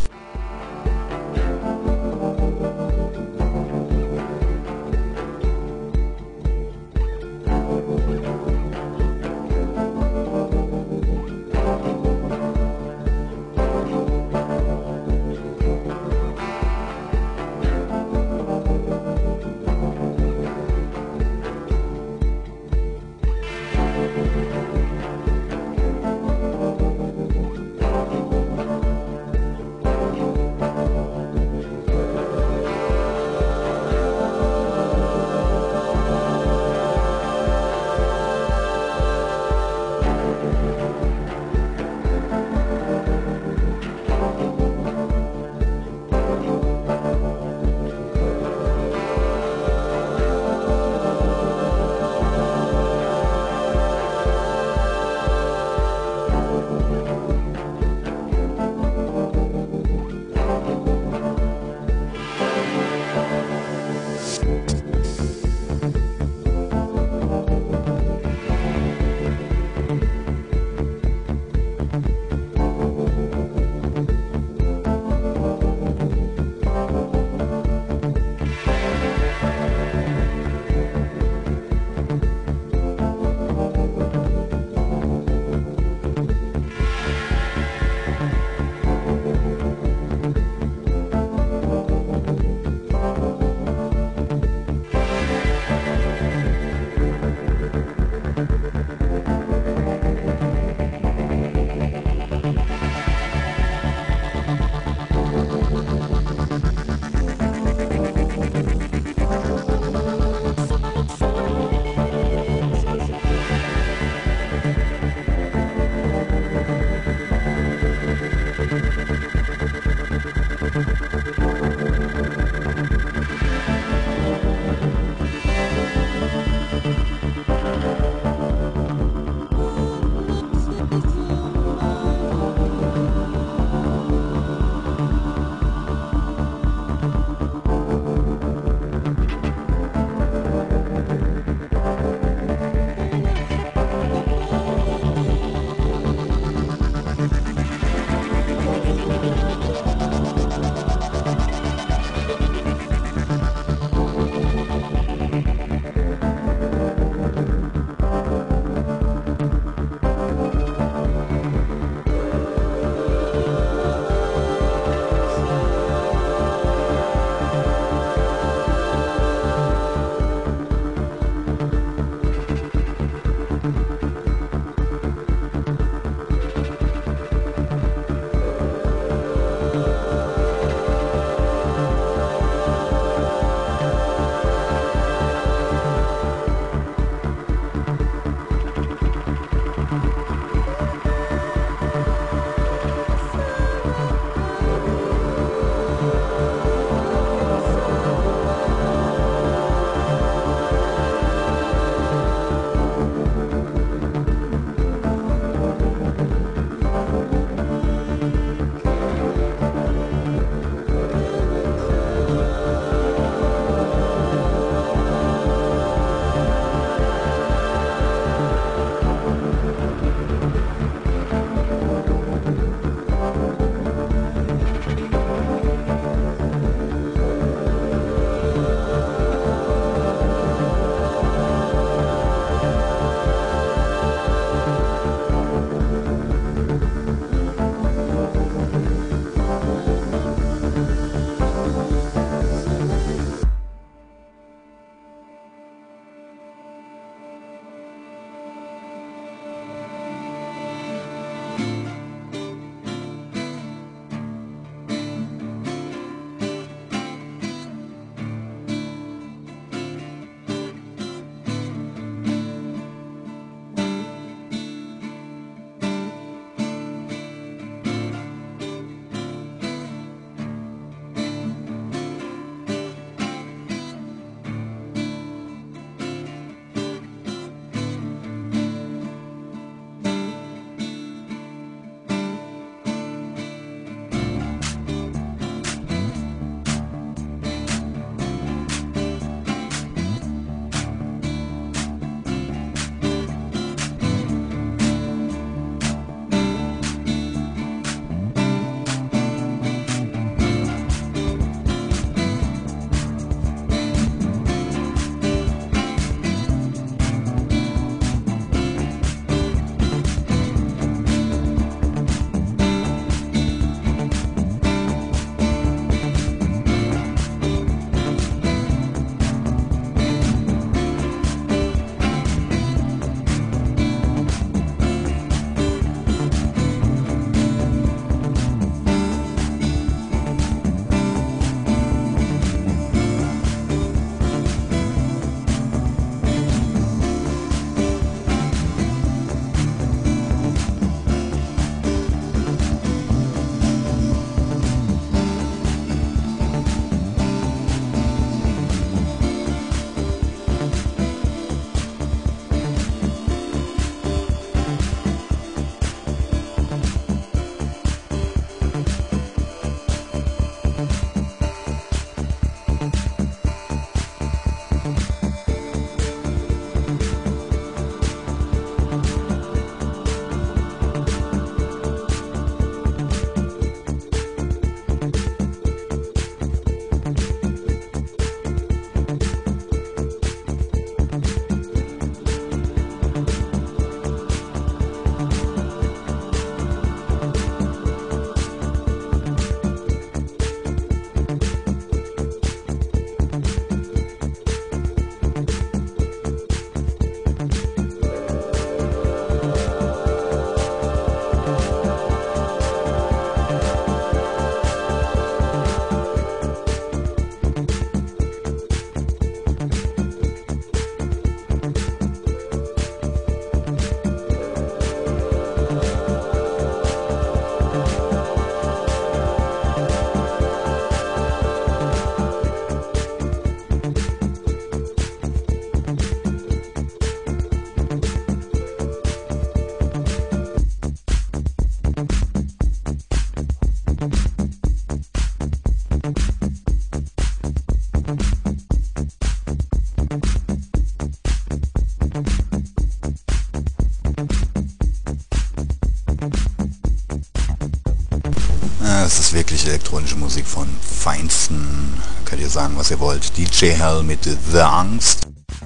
ist wirklich elektronische Musik von Feinsten. Könnt ihr sagen, was ihr wollt. D J Hell mit The Angst.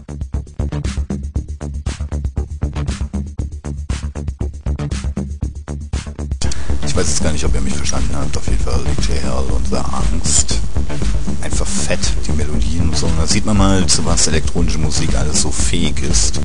Ich weiß jetzt gar nicht, ob ihr mich verstanden habt. Auf jeden Fall D J Hell und The Angst. Einfach fett, die Melodien und so. Und da sieht man mal, zu was elektronische Musik alles so fähig ist.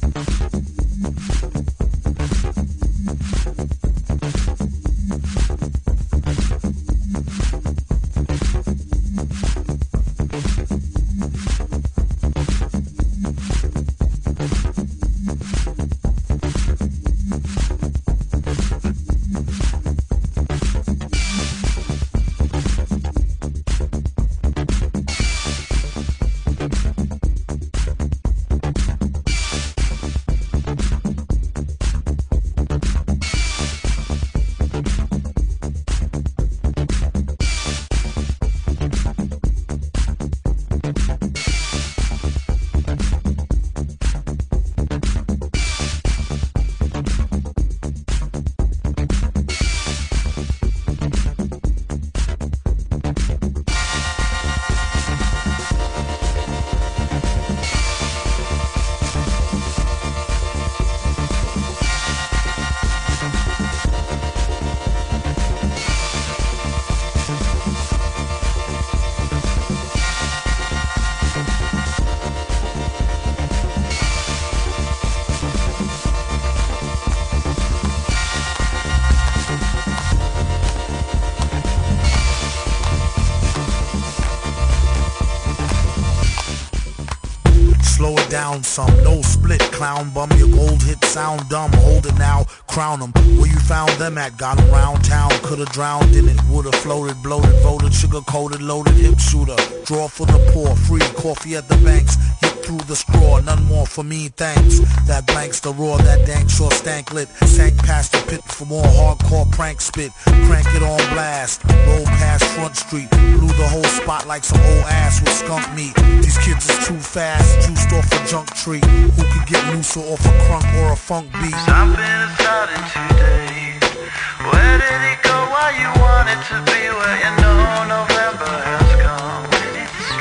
Down some, no split, clown bum, your gold hit sound dumb, hold it now, crown them, where you found them at, got them round town, could've drowned in it, would've floated, bloated, voted, sugar-coated, loaded, hip shooter, draw for the poor, free, coffee at the banks, hit through the straw, none more for me, thanks, that blanks the roar, that dank sure stank lit, sank past the pit for more hardcore prank spit, crank it on blast, roll past Front Street, blew the whole spot like some old ass with skunk meat, these kids is too fast, juiced off a junk tree, who could get looser off a crunk or a funk beat? Something is starting today. Where did it go? Why you want it to be? Where you know November has come and it's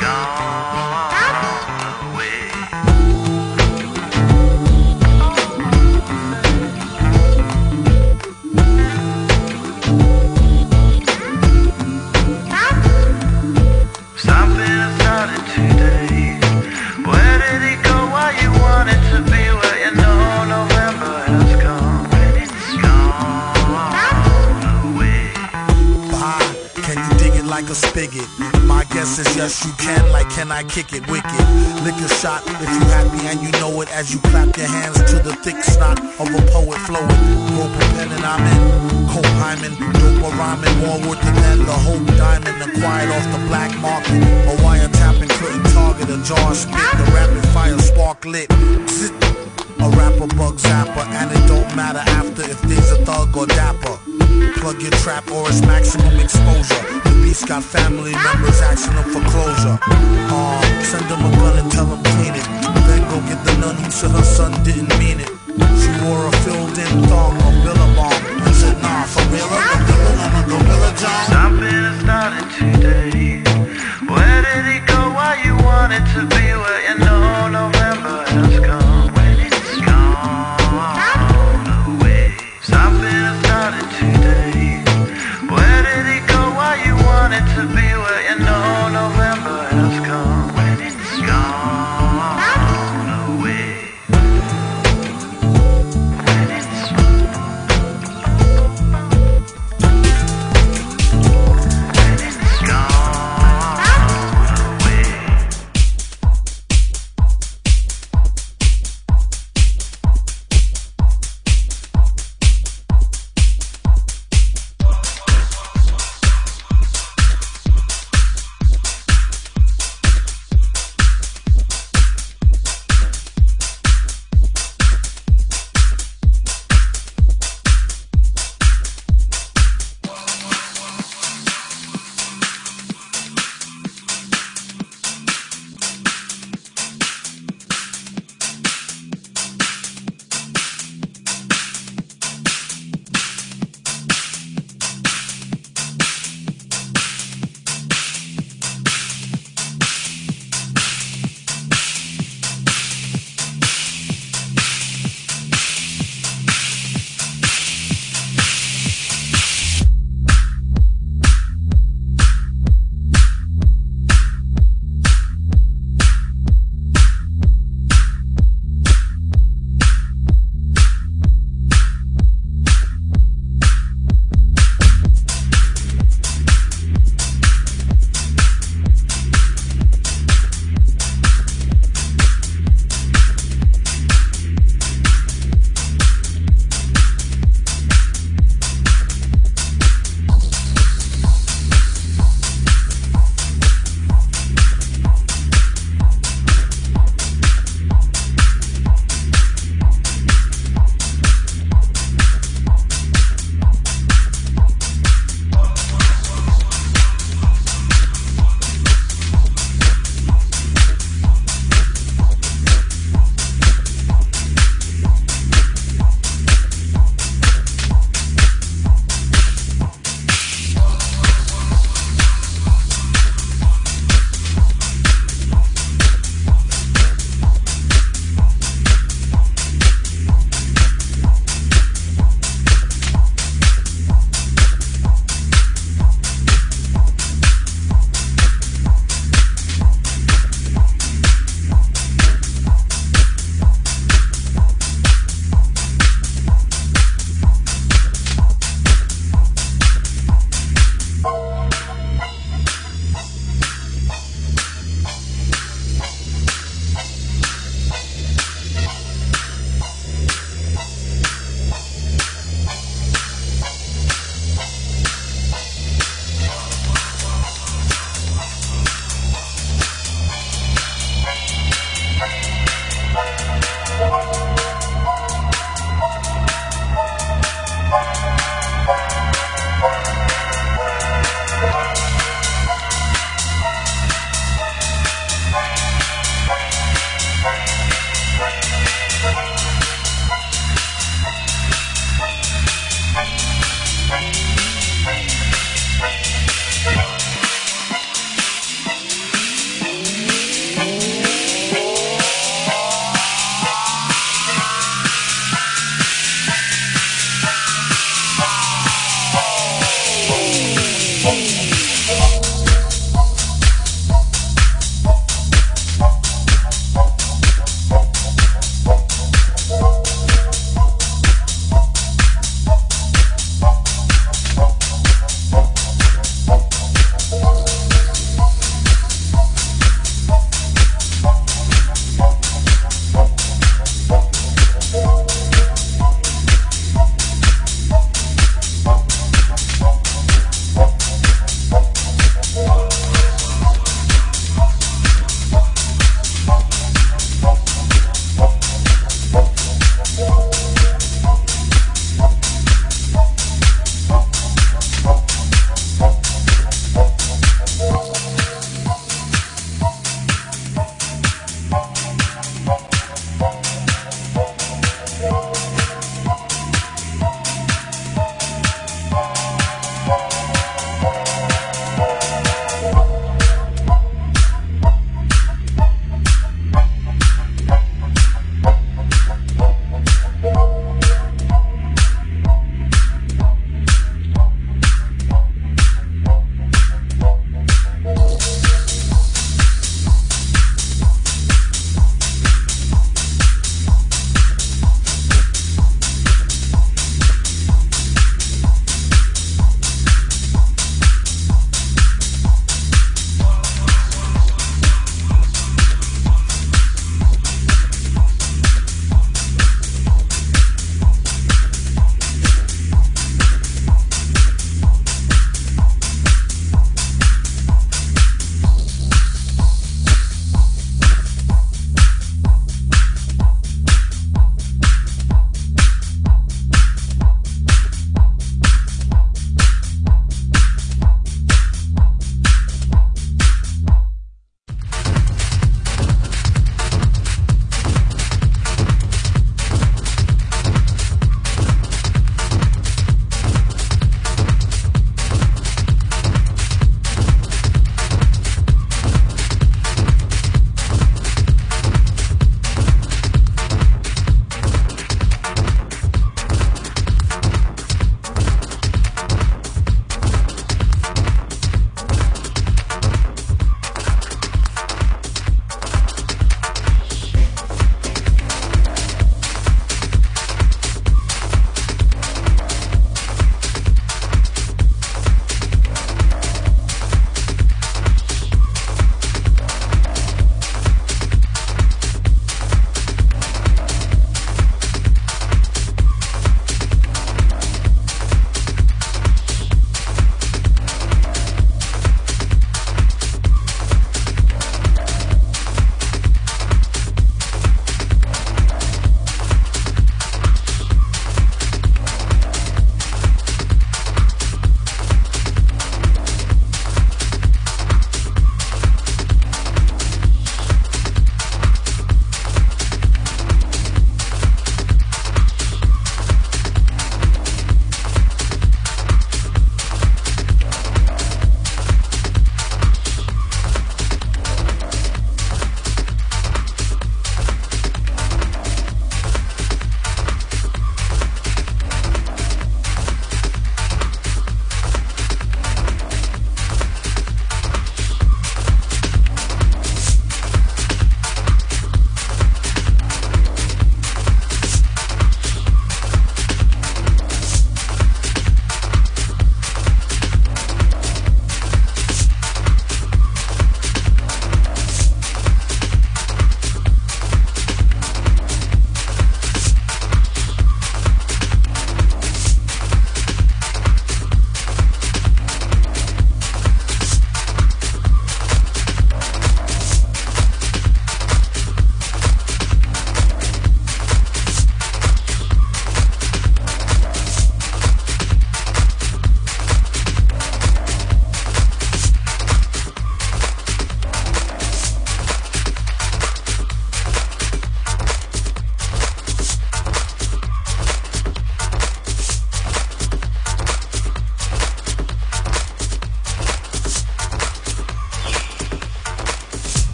gone away. Something is starting today. Where did it go? Why you want it to be? Where you know November has come and it's gone away. Bah, can you dig it like a spigot? My guess is yes you can, like can I kick it wicked? Lick a shot if you happy and you know it as you clap your hands to the thick snot of a poet flowing. Rope a pen and I'm in, coke hymen, dope a rhyming, more wood than the hope diamond, acquired off the black market. A wiretapping couldn't target a jar spit, the rapid fire spark lit. Zit. A rapper bug zapper, and it don't matter after if there's a thug or dapper. Plug your trap or it's maximum exposure. The beast got family members asking them for closure. Uh, send them a gun and tell them clean it. Then go get the nun who said her son didn't mean it. She wore a filled-in thong or Billabong and said, nah, for real, I'm a gorilla, I'm a gorilla, John. Something is starting today. Where did it go? Why you want it to be? Where you know November has come. Something is starting today. Where did it go? Why you want it to be? Where you know November has come when it's gone away. When it's when it's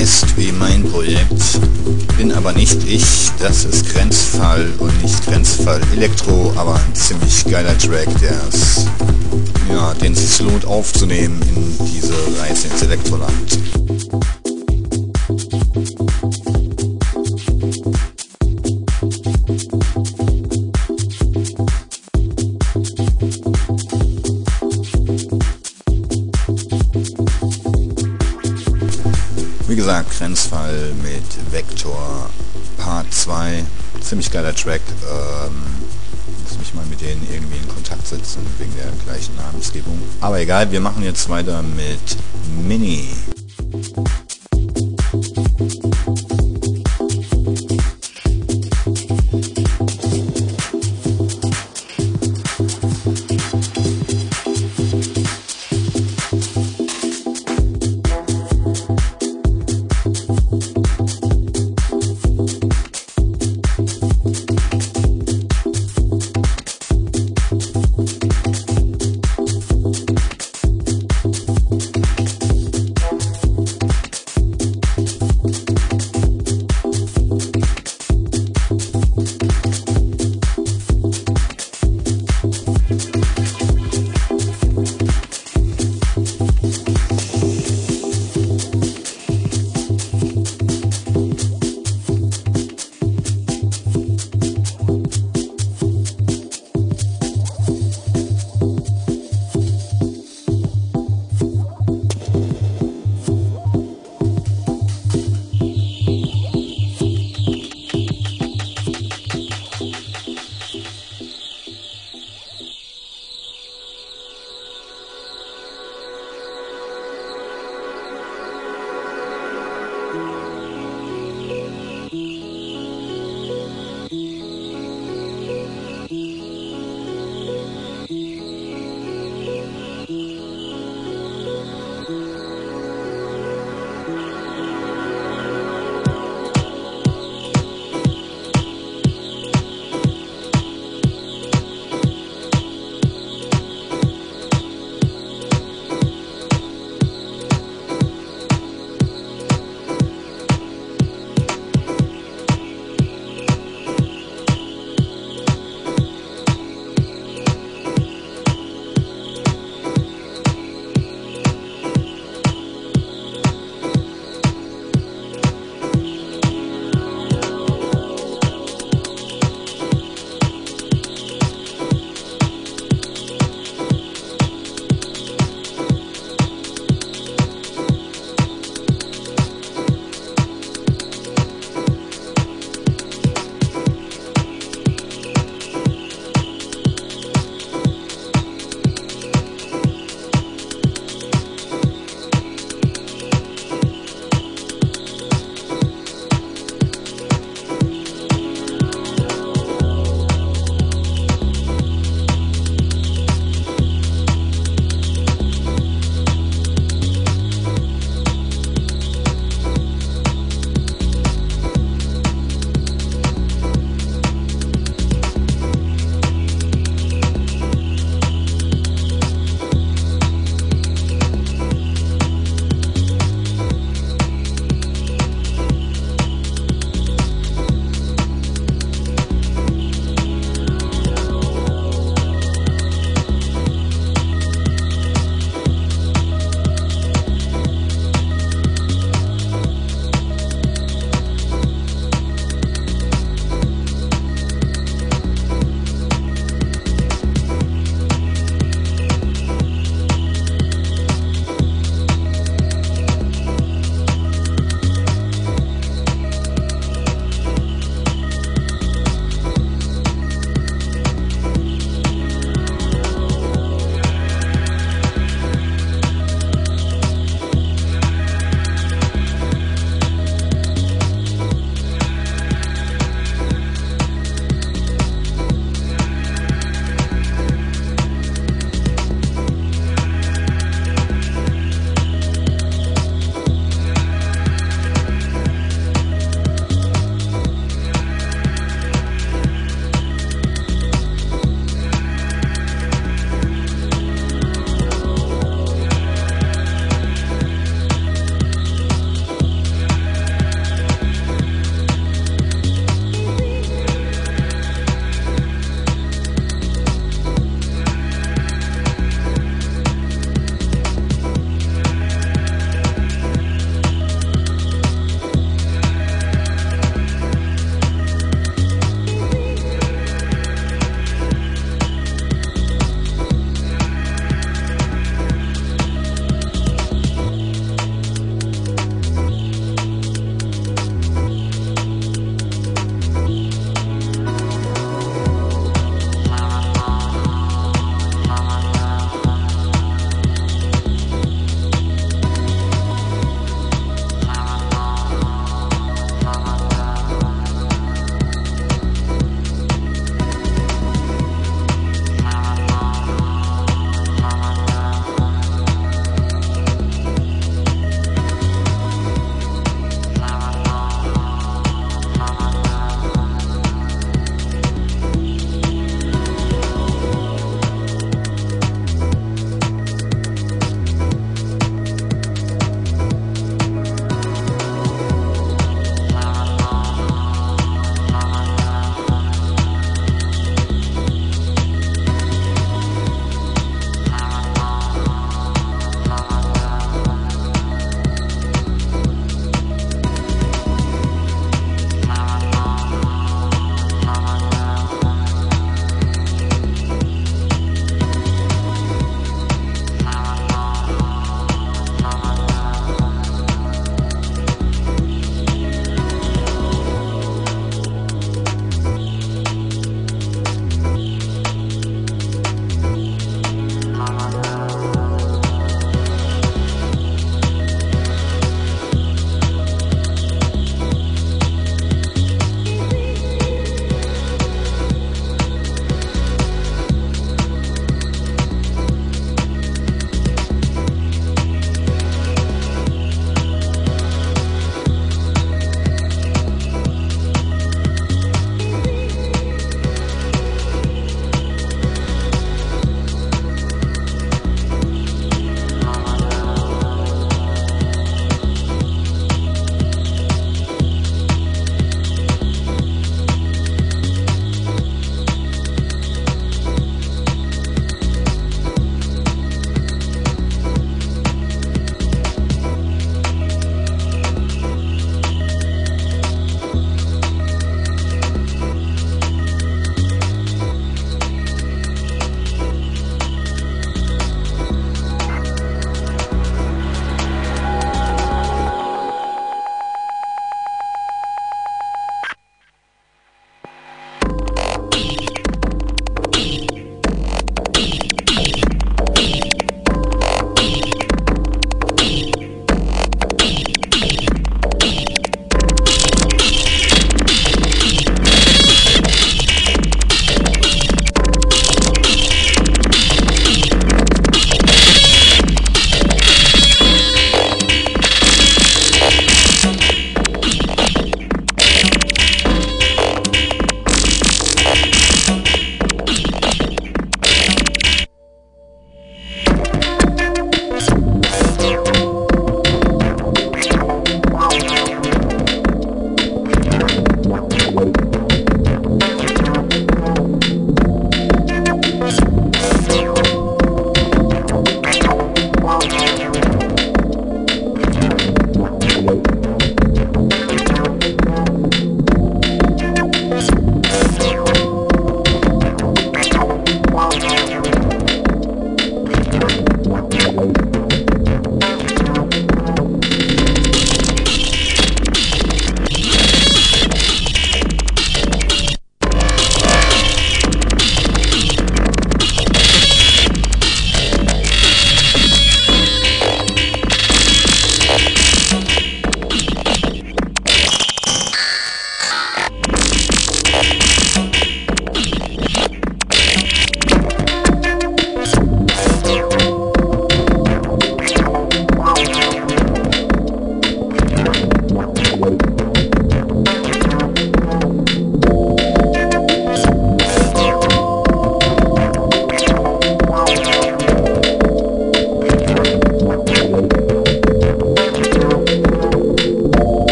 heißt wie mein Projekt, bin aber nicht ich, das ist Grenzfall und nicht Grenzfall Elektro, aber ein ziemlich geiler Track, der es, ja, den es sich lohnt aufzunehmen in diese Reise ins Elektroland. Wie gesagt, Grenzfall mit Vektor Part zwei, ziemlich geiler Track, ähm, muss mich mal mit denen irgendwie in Kontakt setzen, wegen der gleichen Namensgebung. Aber egal, wir machen jetzt weiter mit Mini.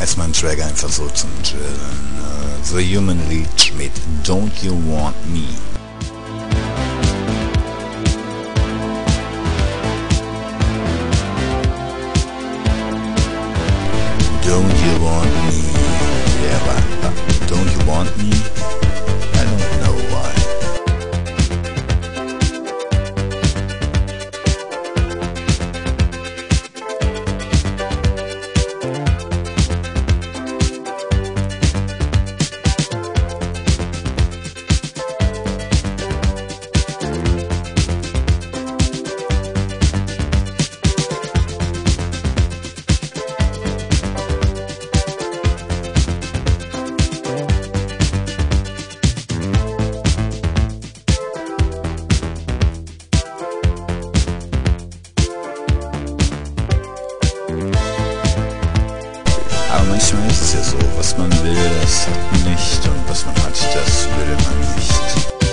erstmal einen Track einfach so zum Chillen. Uh, The Human Leech mit Don't You Want Me. Don't you want me? Yeah, but uh, don't you want me? I don't know why. Manchmal ist es ja so, was man will, das hat man nicht, und was man hat, das will man nicht.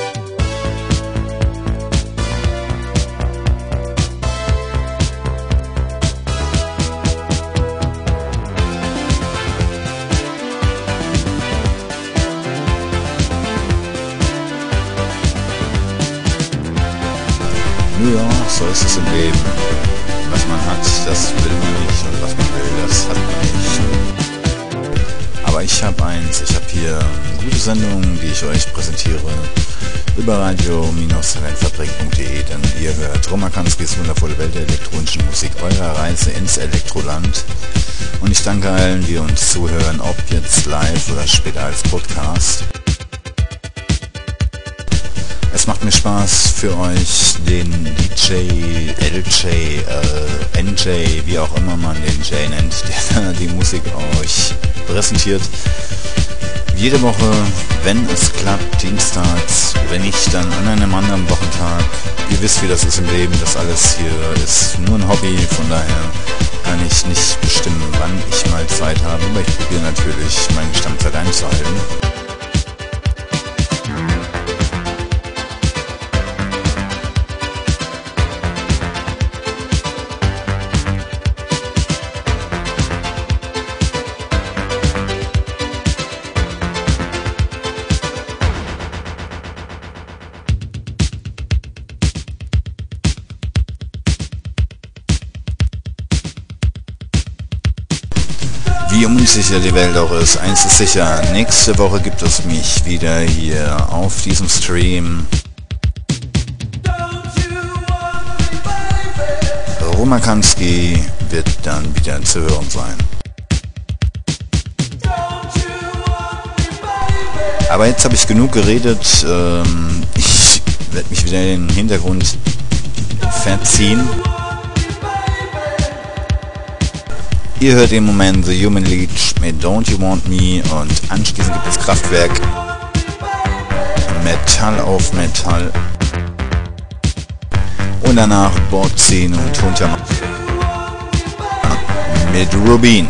Ja, so ist es im Leben. Was man hat, das will man nicht, und was man will, das hat man nicht. Aber ich habe eins, ich habe hier eine gute Sendung, die ich euch präsentiere über radio Bindestrich talentfabrik punkt de, denn ihr hört Romakanskis wundervolle Welt der elektronischen Musik, eure Reise ins Elektroland. Und ich danke allen, die uns zuhören, ob jetzt live oder später als Podcast. Es macht mir Spaß für euch, den D J, L J, äh, N J, wie auch immer man den J nennt, der die Musik euch präsentiert. Jede Woche, wenn es klappt, dienstags, wenn nicht, dann an einem anderen Wochentag. Ihr wisst, wie das ist im Leben, das alles hier ist nur ein Hobby, von daher kann ich nicht bestimmen, wann ich mal Zeit habe, aber ich probiere natürlich, meine Stammzeit einzuhalten. Wie unsicher die Welt auch ist, eins ist sicher, nächste Woche gibt es mich wieder hier auf diesem Stream. Romakanski wird dann wieder zu hören sein. Aber jetzt habe ich genug geredet, ähm, ich werde mich wieder in den Hintergrund verziehen. Ihr hört im Moment The Human Leech mit Don't You Want Me, und anschließend gibt es Kraftwerk, Metall auf Metall, und danach Bordziehen und Hunter mit Rubin.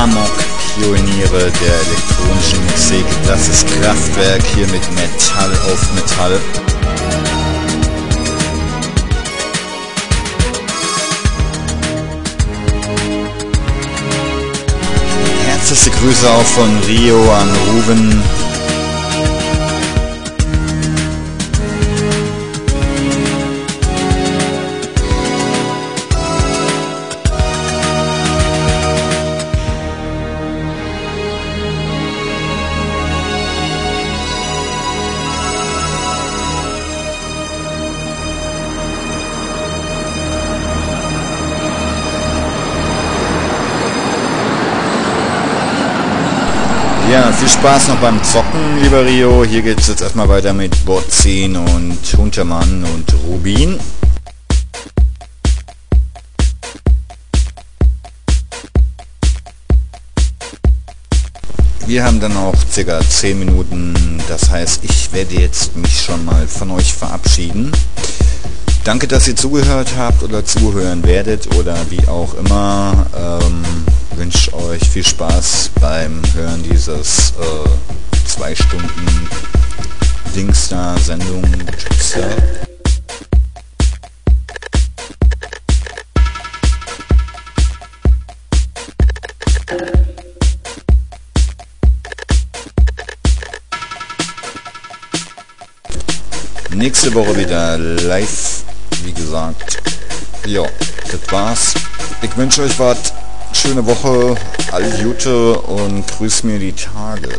Amok-Pioniere der elektronischen Musik. Das ist Kraftwerk hier mit Metall auf Metall. Herzlichste Grüße auch von Rio an Ruven. Ja, viel Spaß noch beim Zocken, lieber Rio. Hier geht es jetzt erstmal weiter mit Bozin und Huntermann und Rubin. Wir haben dann auch circa zehn Minuten, das heißt, ich werde jetzt mich schon mal von euch verabschieden. Danke, dass ihr zugehört habt oder zuhören werdet oder wie auch immer. Ähm, wünsche euch viel Spaß beim Hören dieses äh, zwei Stunden Dingsda Sendung. Tschüss. Nächste Woche wieder live, wie gesagt. Ja, das war's. Ich wünsche euch was. Schöne Woche, alle Gute und grüß mir die Tage.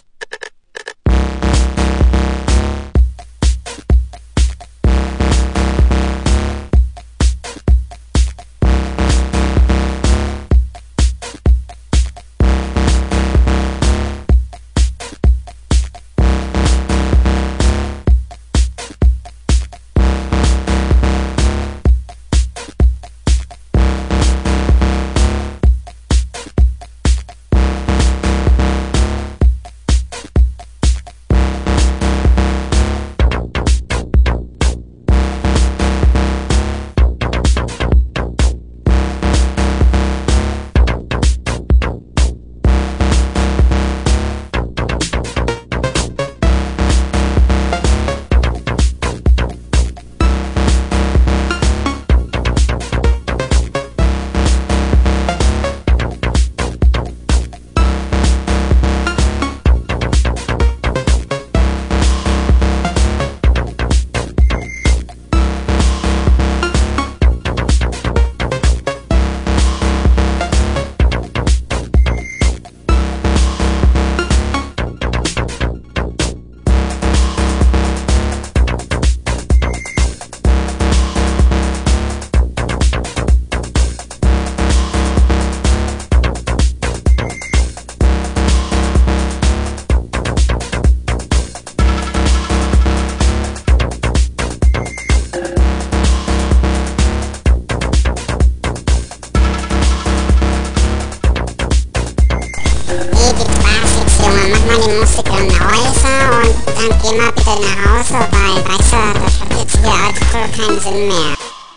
Geh mal bitte nach Hause, weil, weißt du, das hat jetzt hier alles keinen Sinn mehr.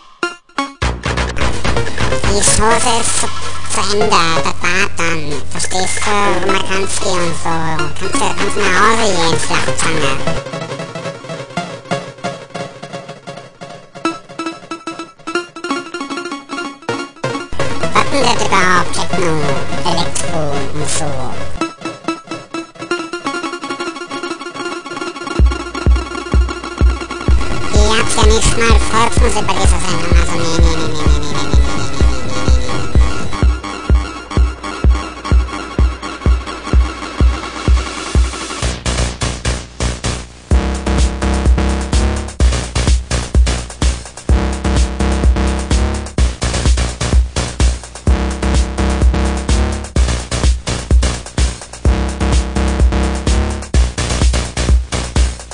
Die Hose ist zu, zu Ende, das war dann. Verstehst du, man kann's gehen und so. Kannst du, kannst du nach Hause gehen, Flachzange. Was denn das überhaupt? Techno, Elektro und so. Ja nicht mal Volksmusik bei dieser Sendung, also nee, nee, nee, nee, nee, nee, nee, nee, nee.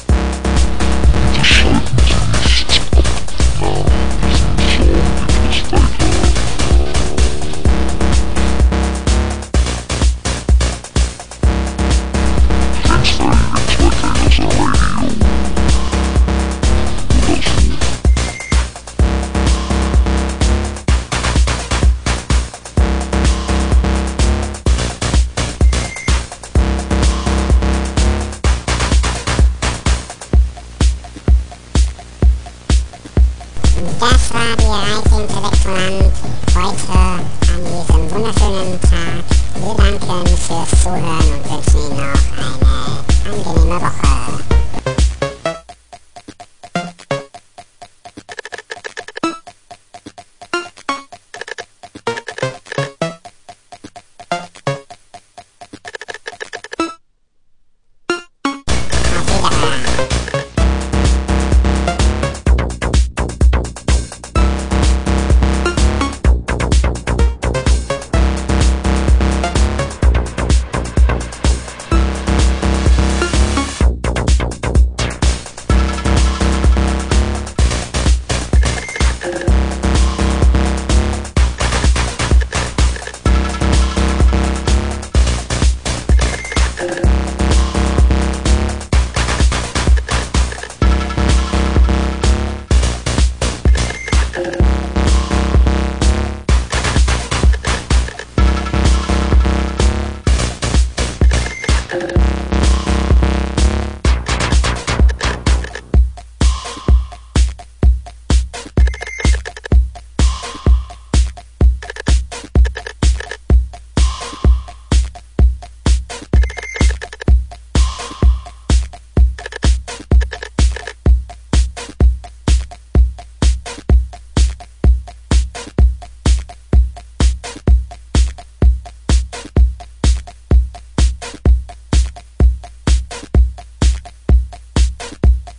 Schalten Sie nicht ab nach diesem Song. reiche Intellektuant, heute an diesem wunderschönen Tag. Wir danken fürs Zuhören und wünschen Ihnen noch eine angenehme Woche.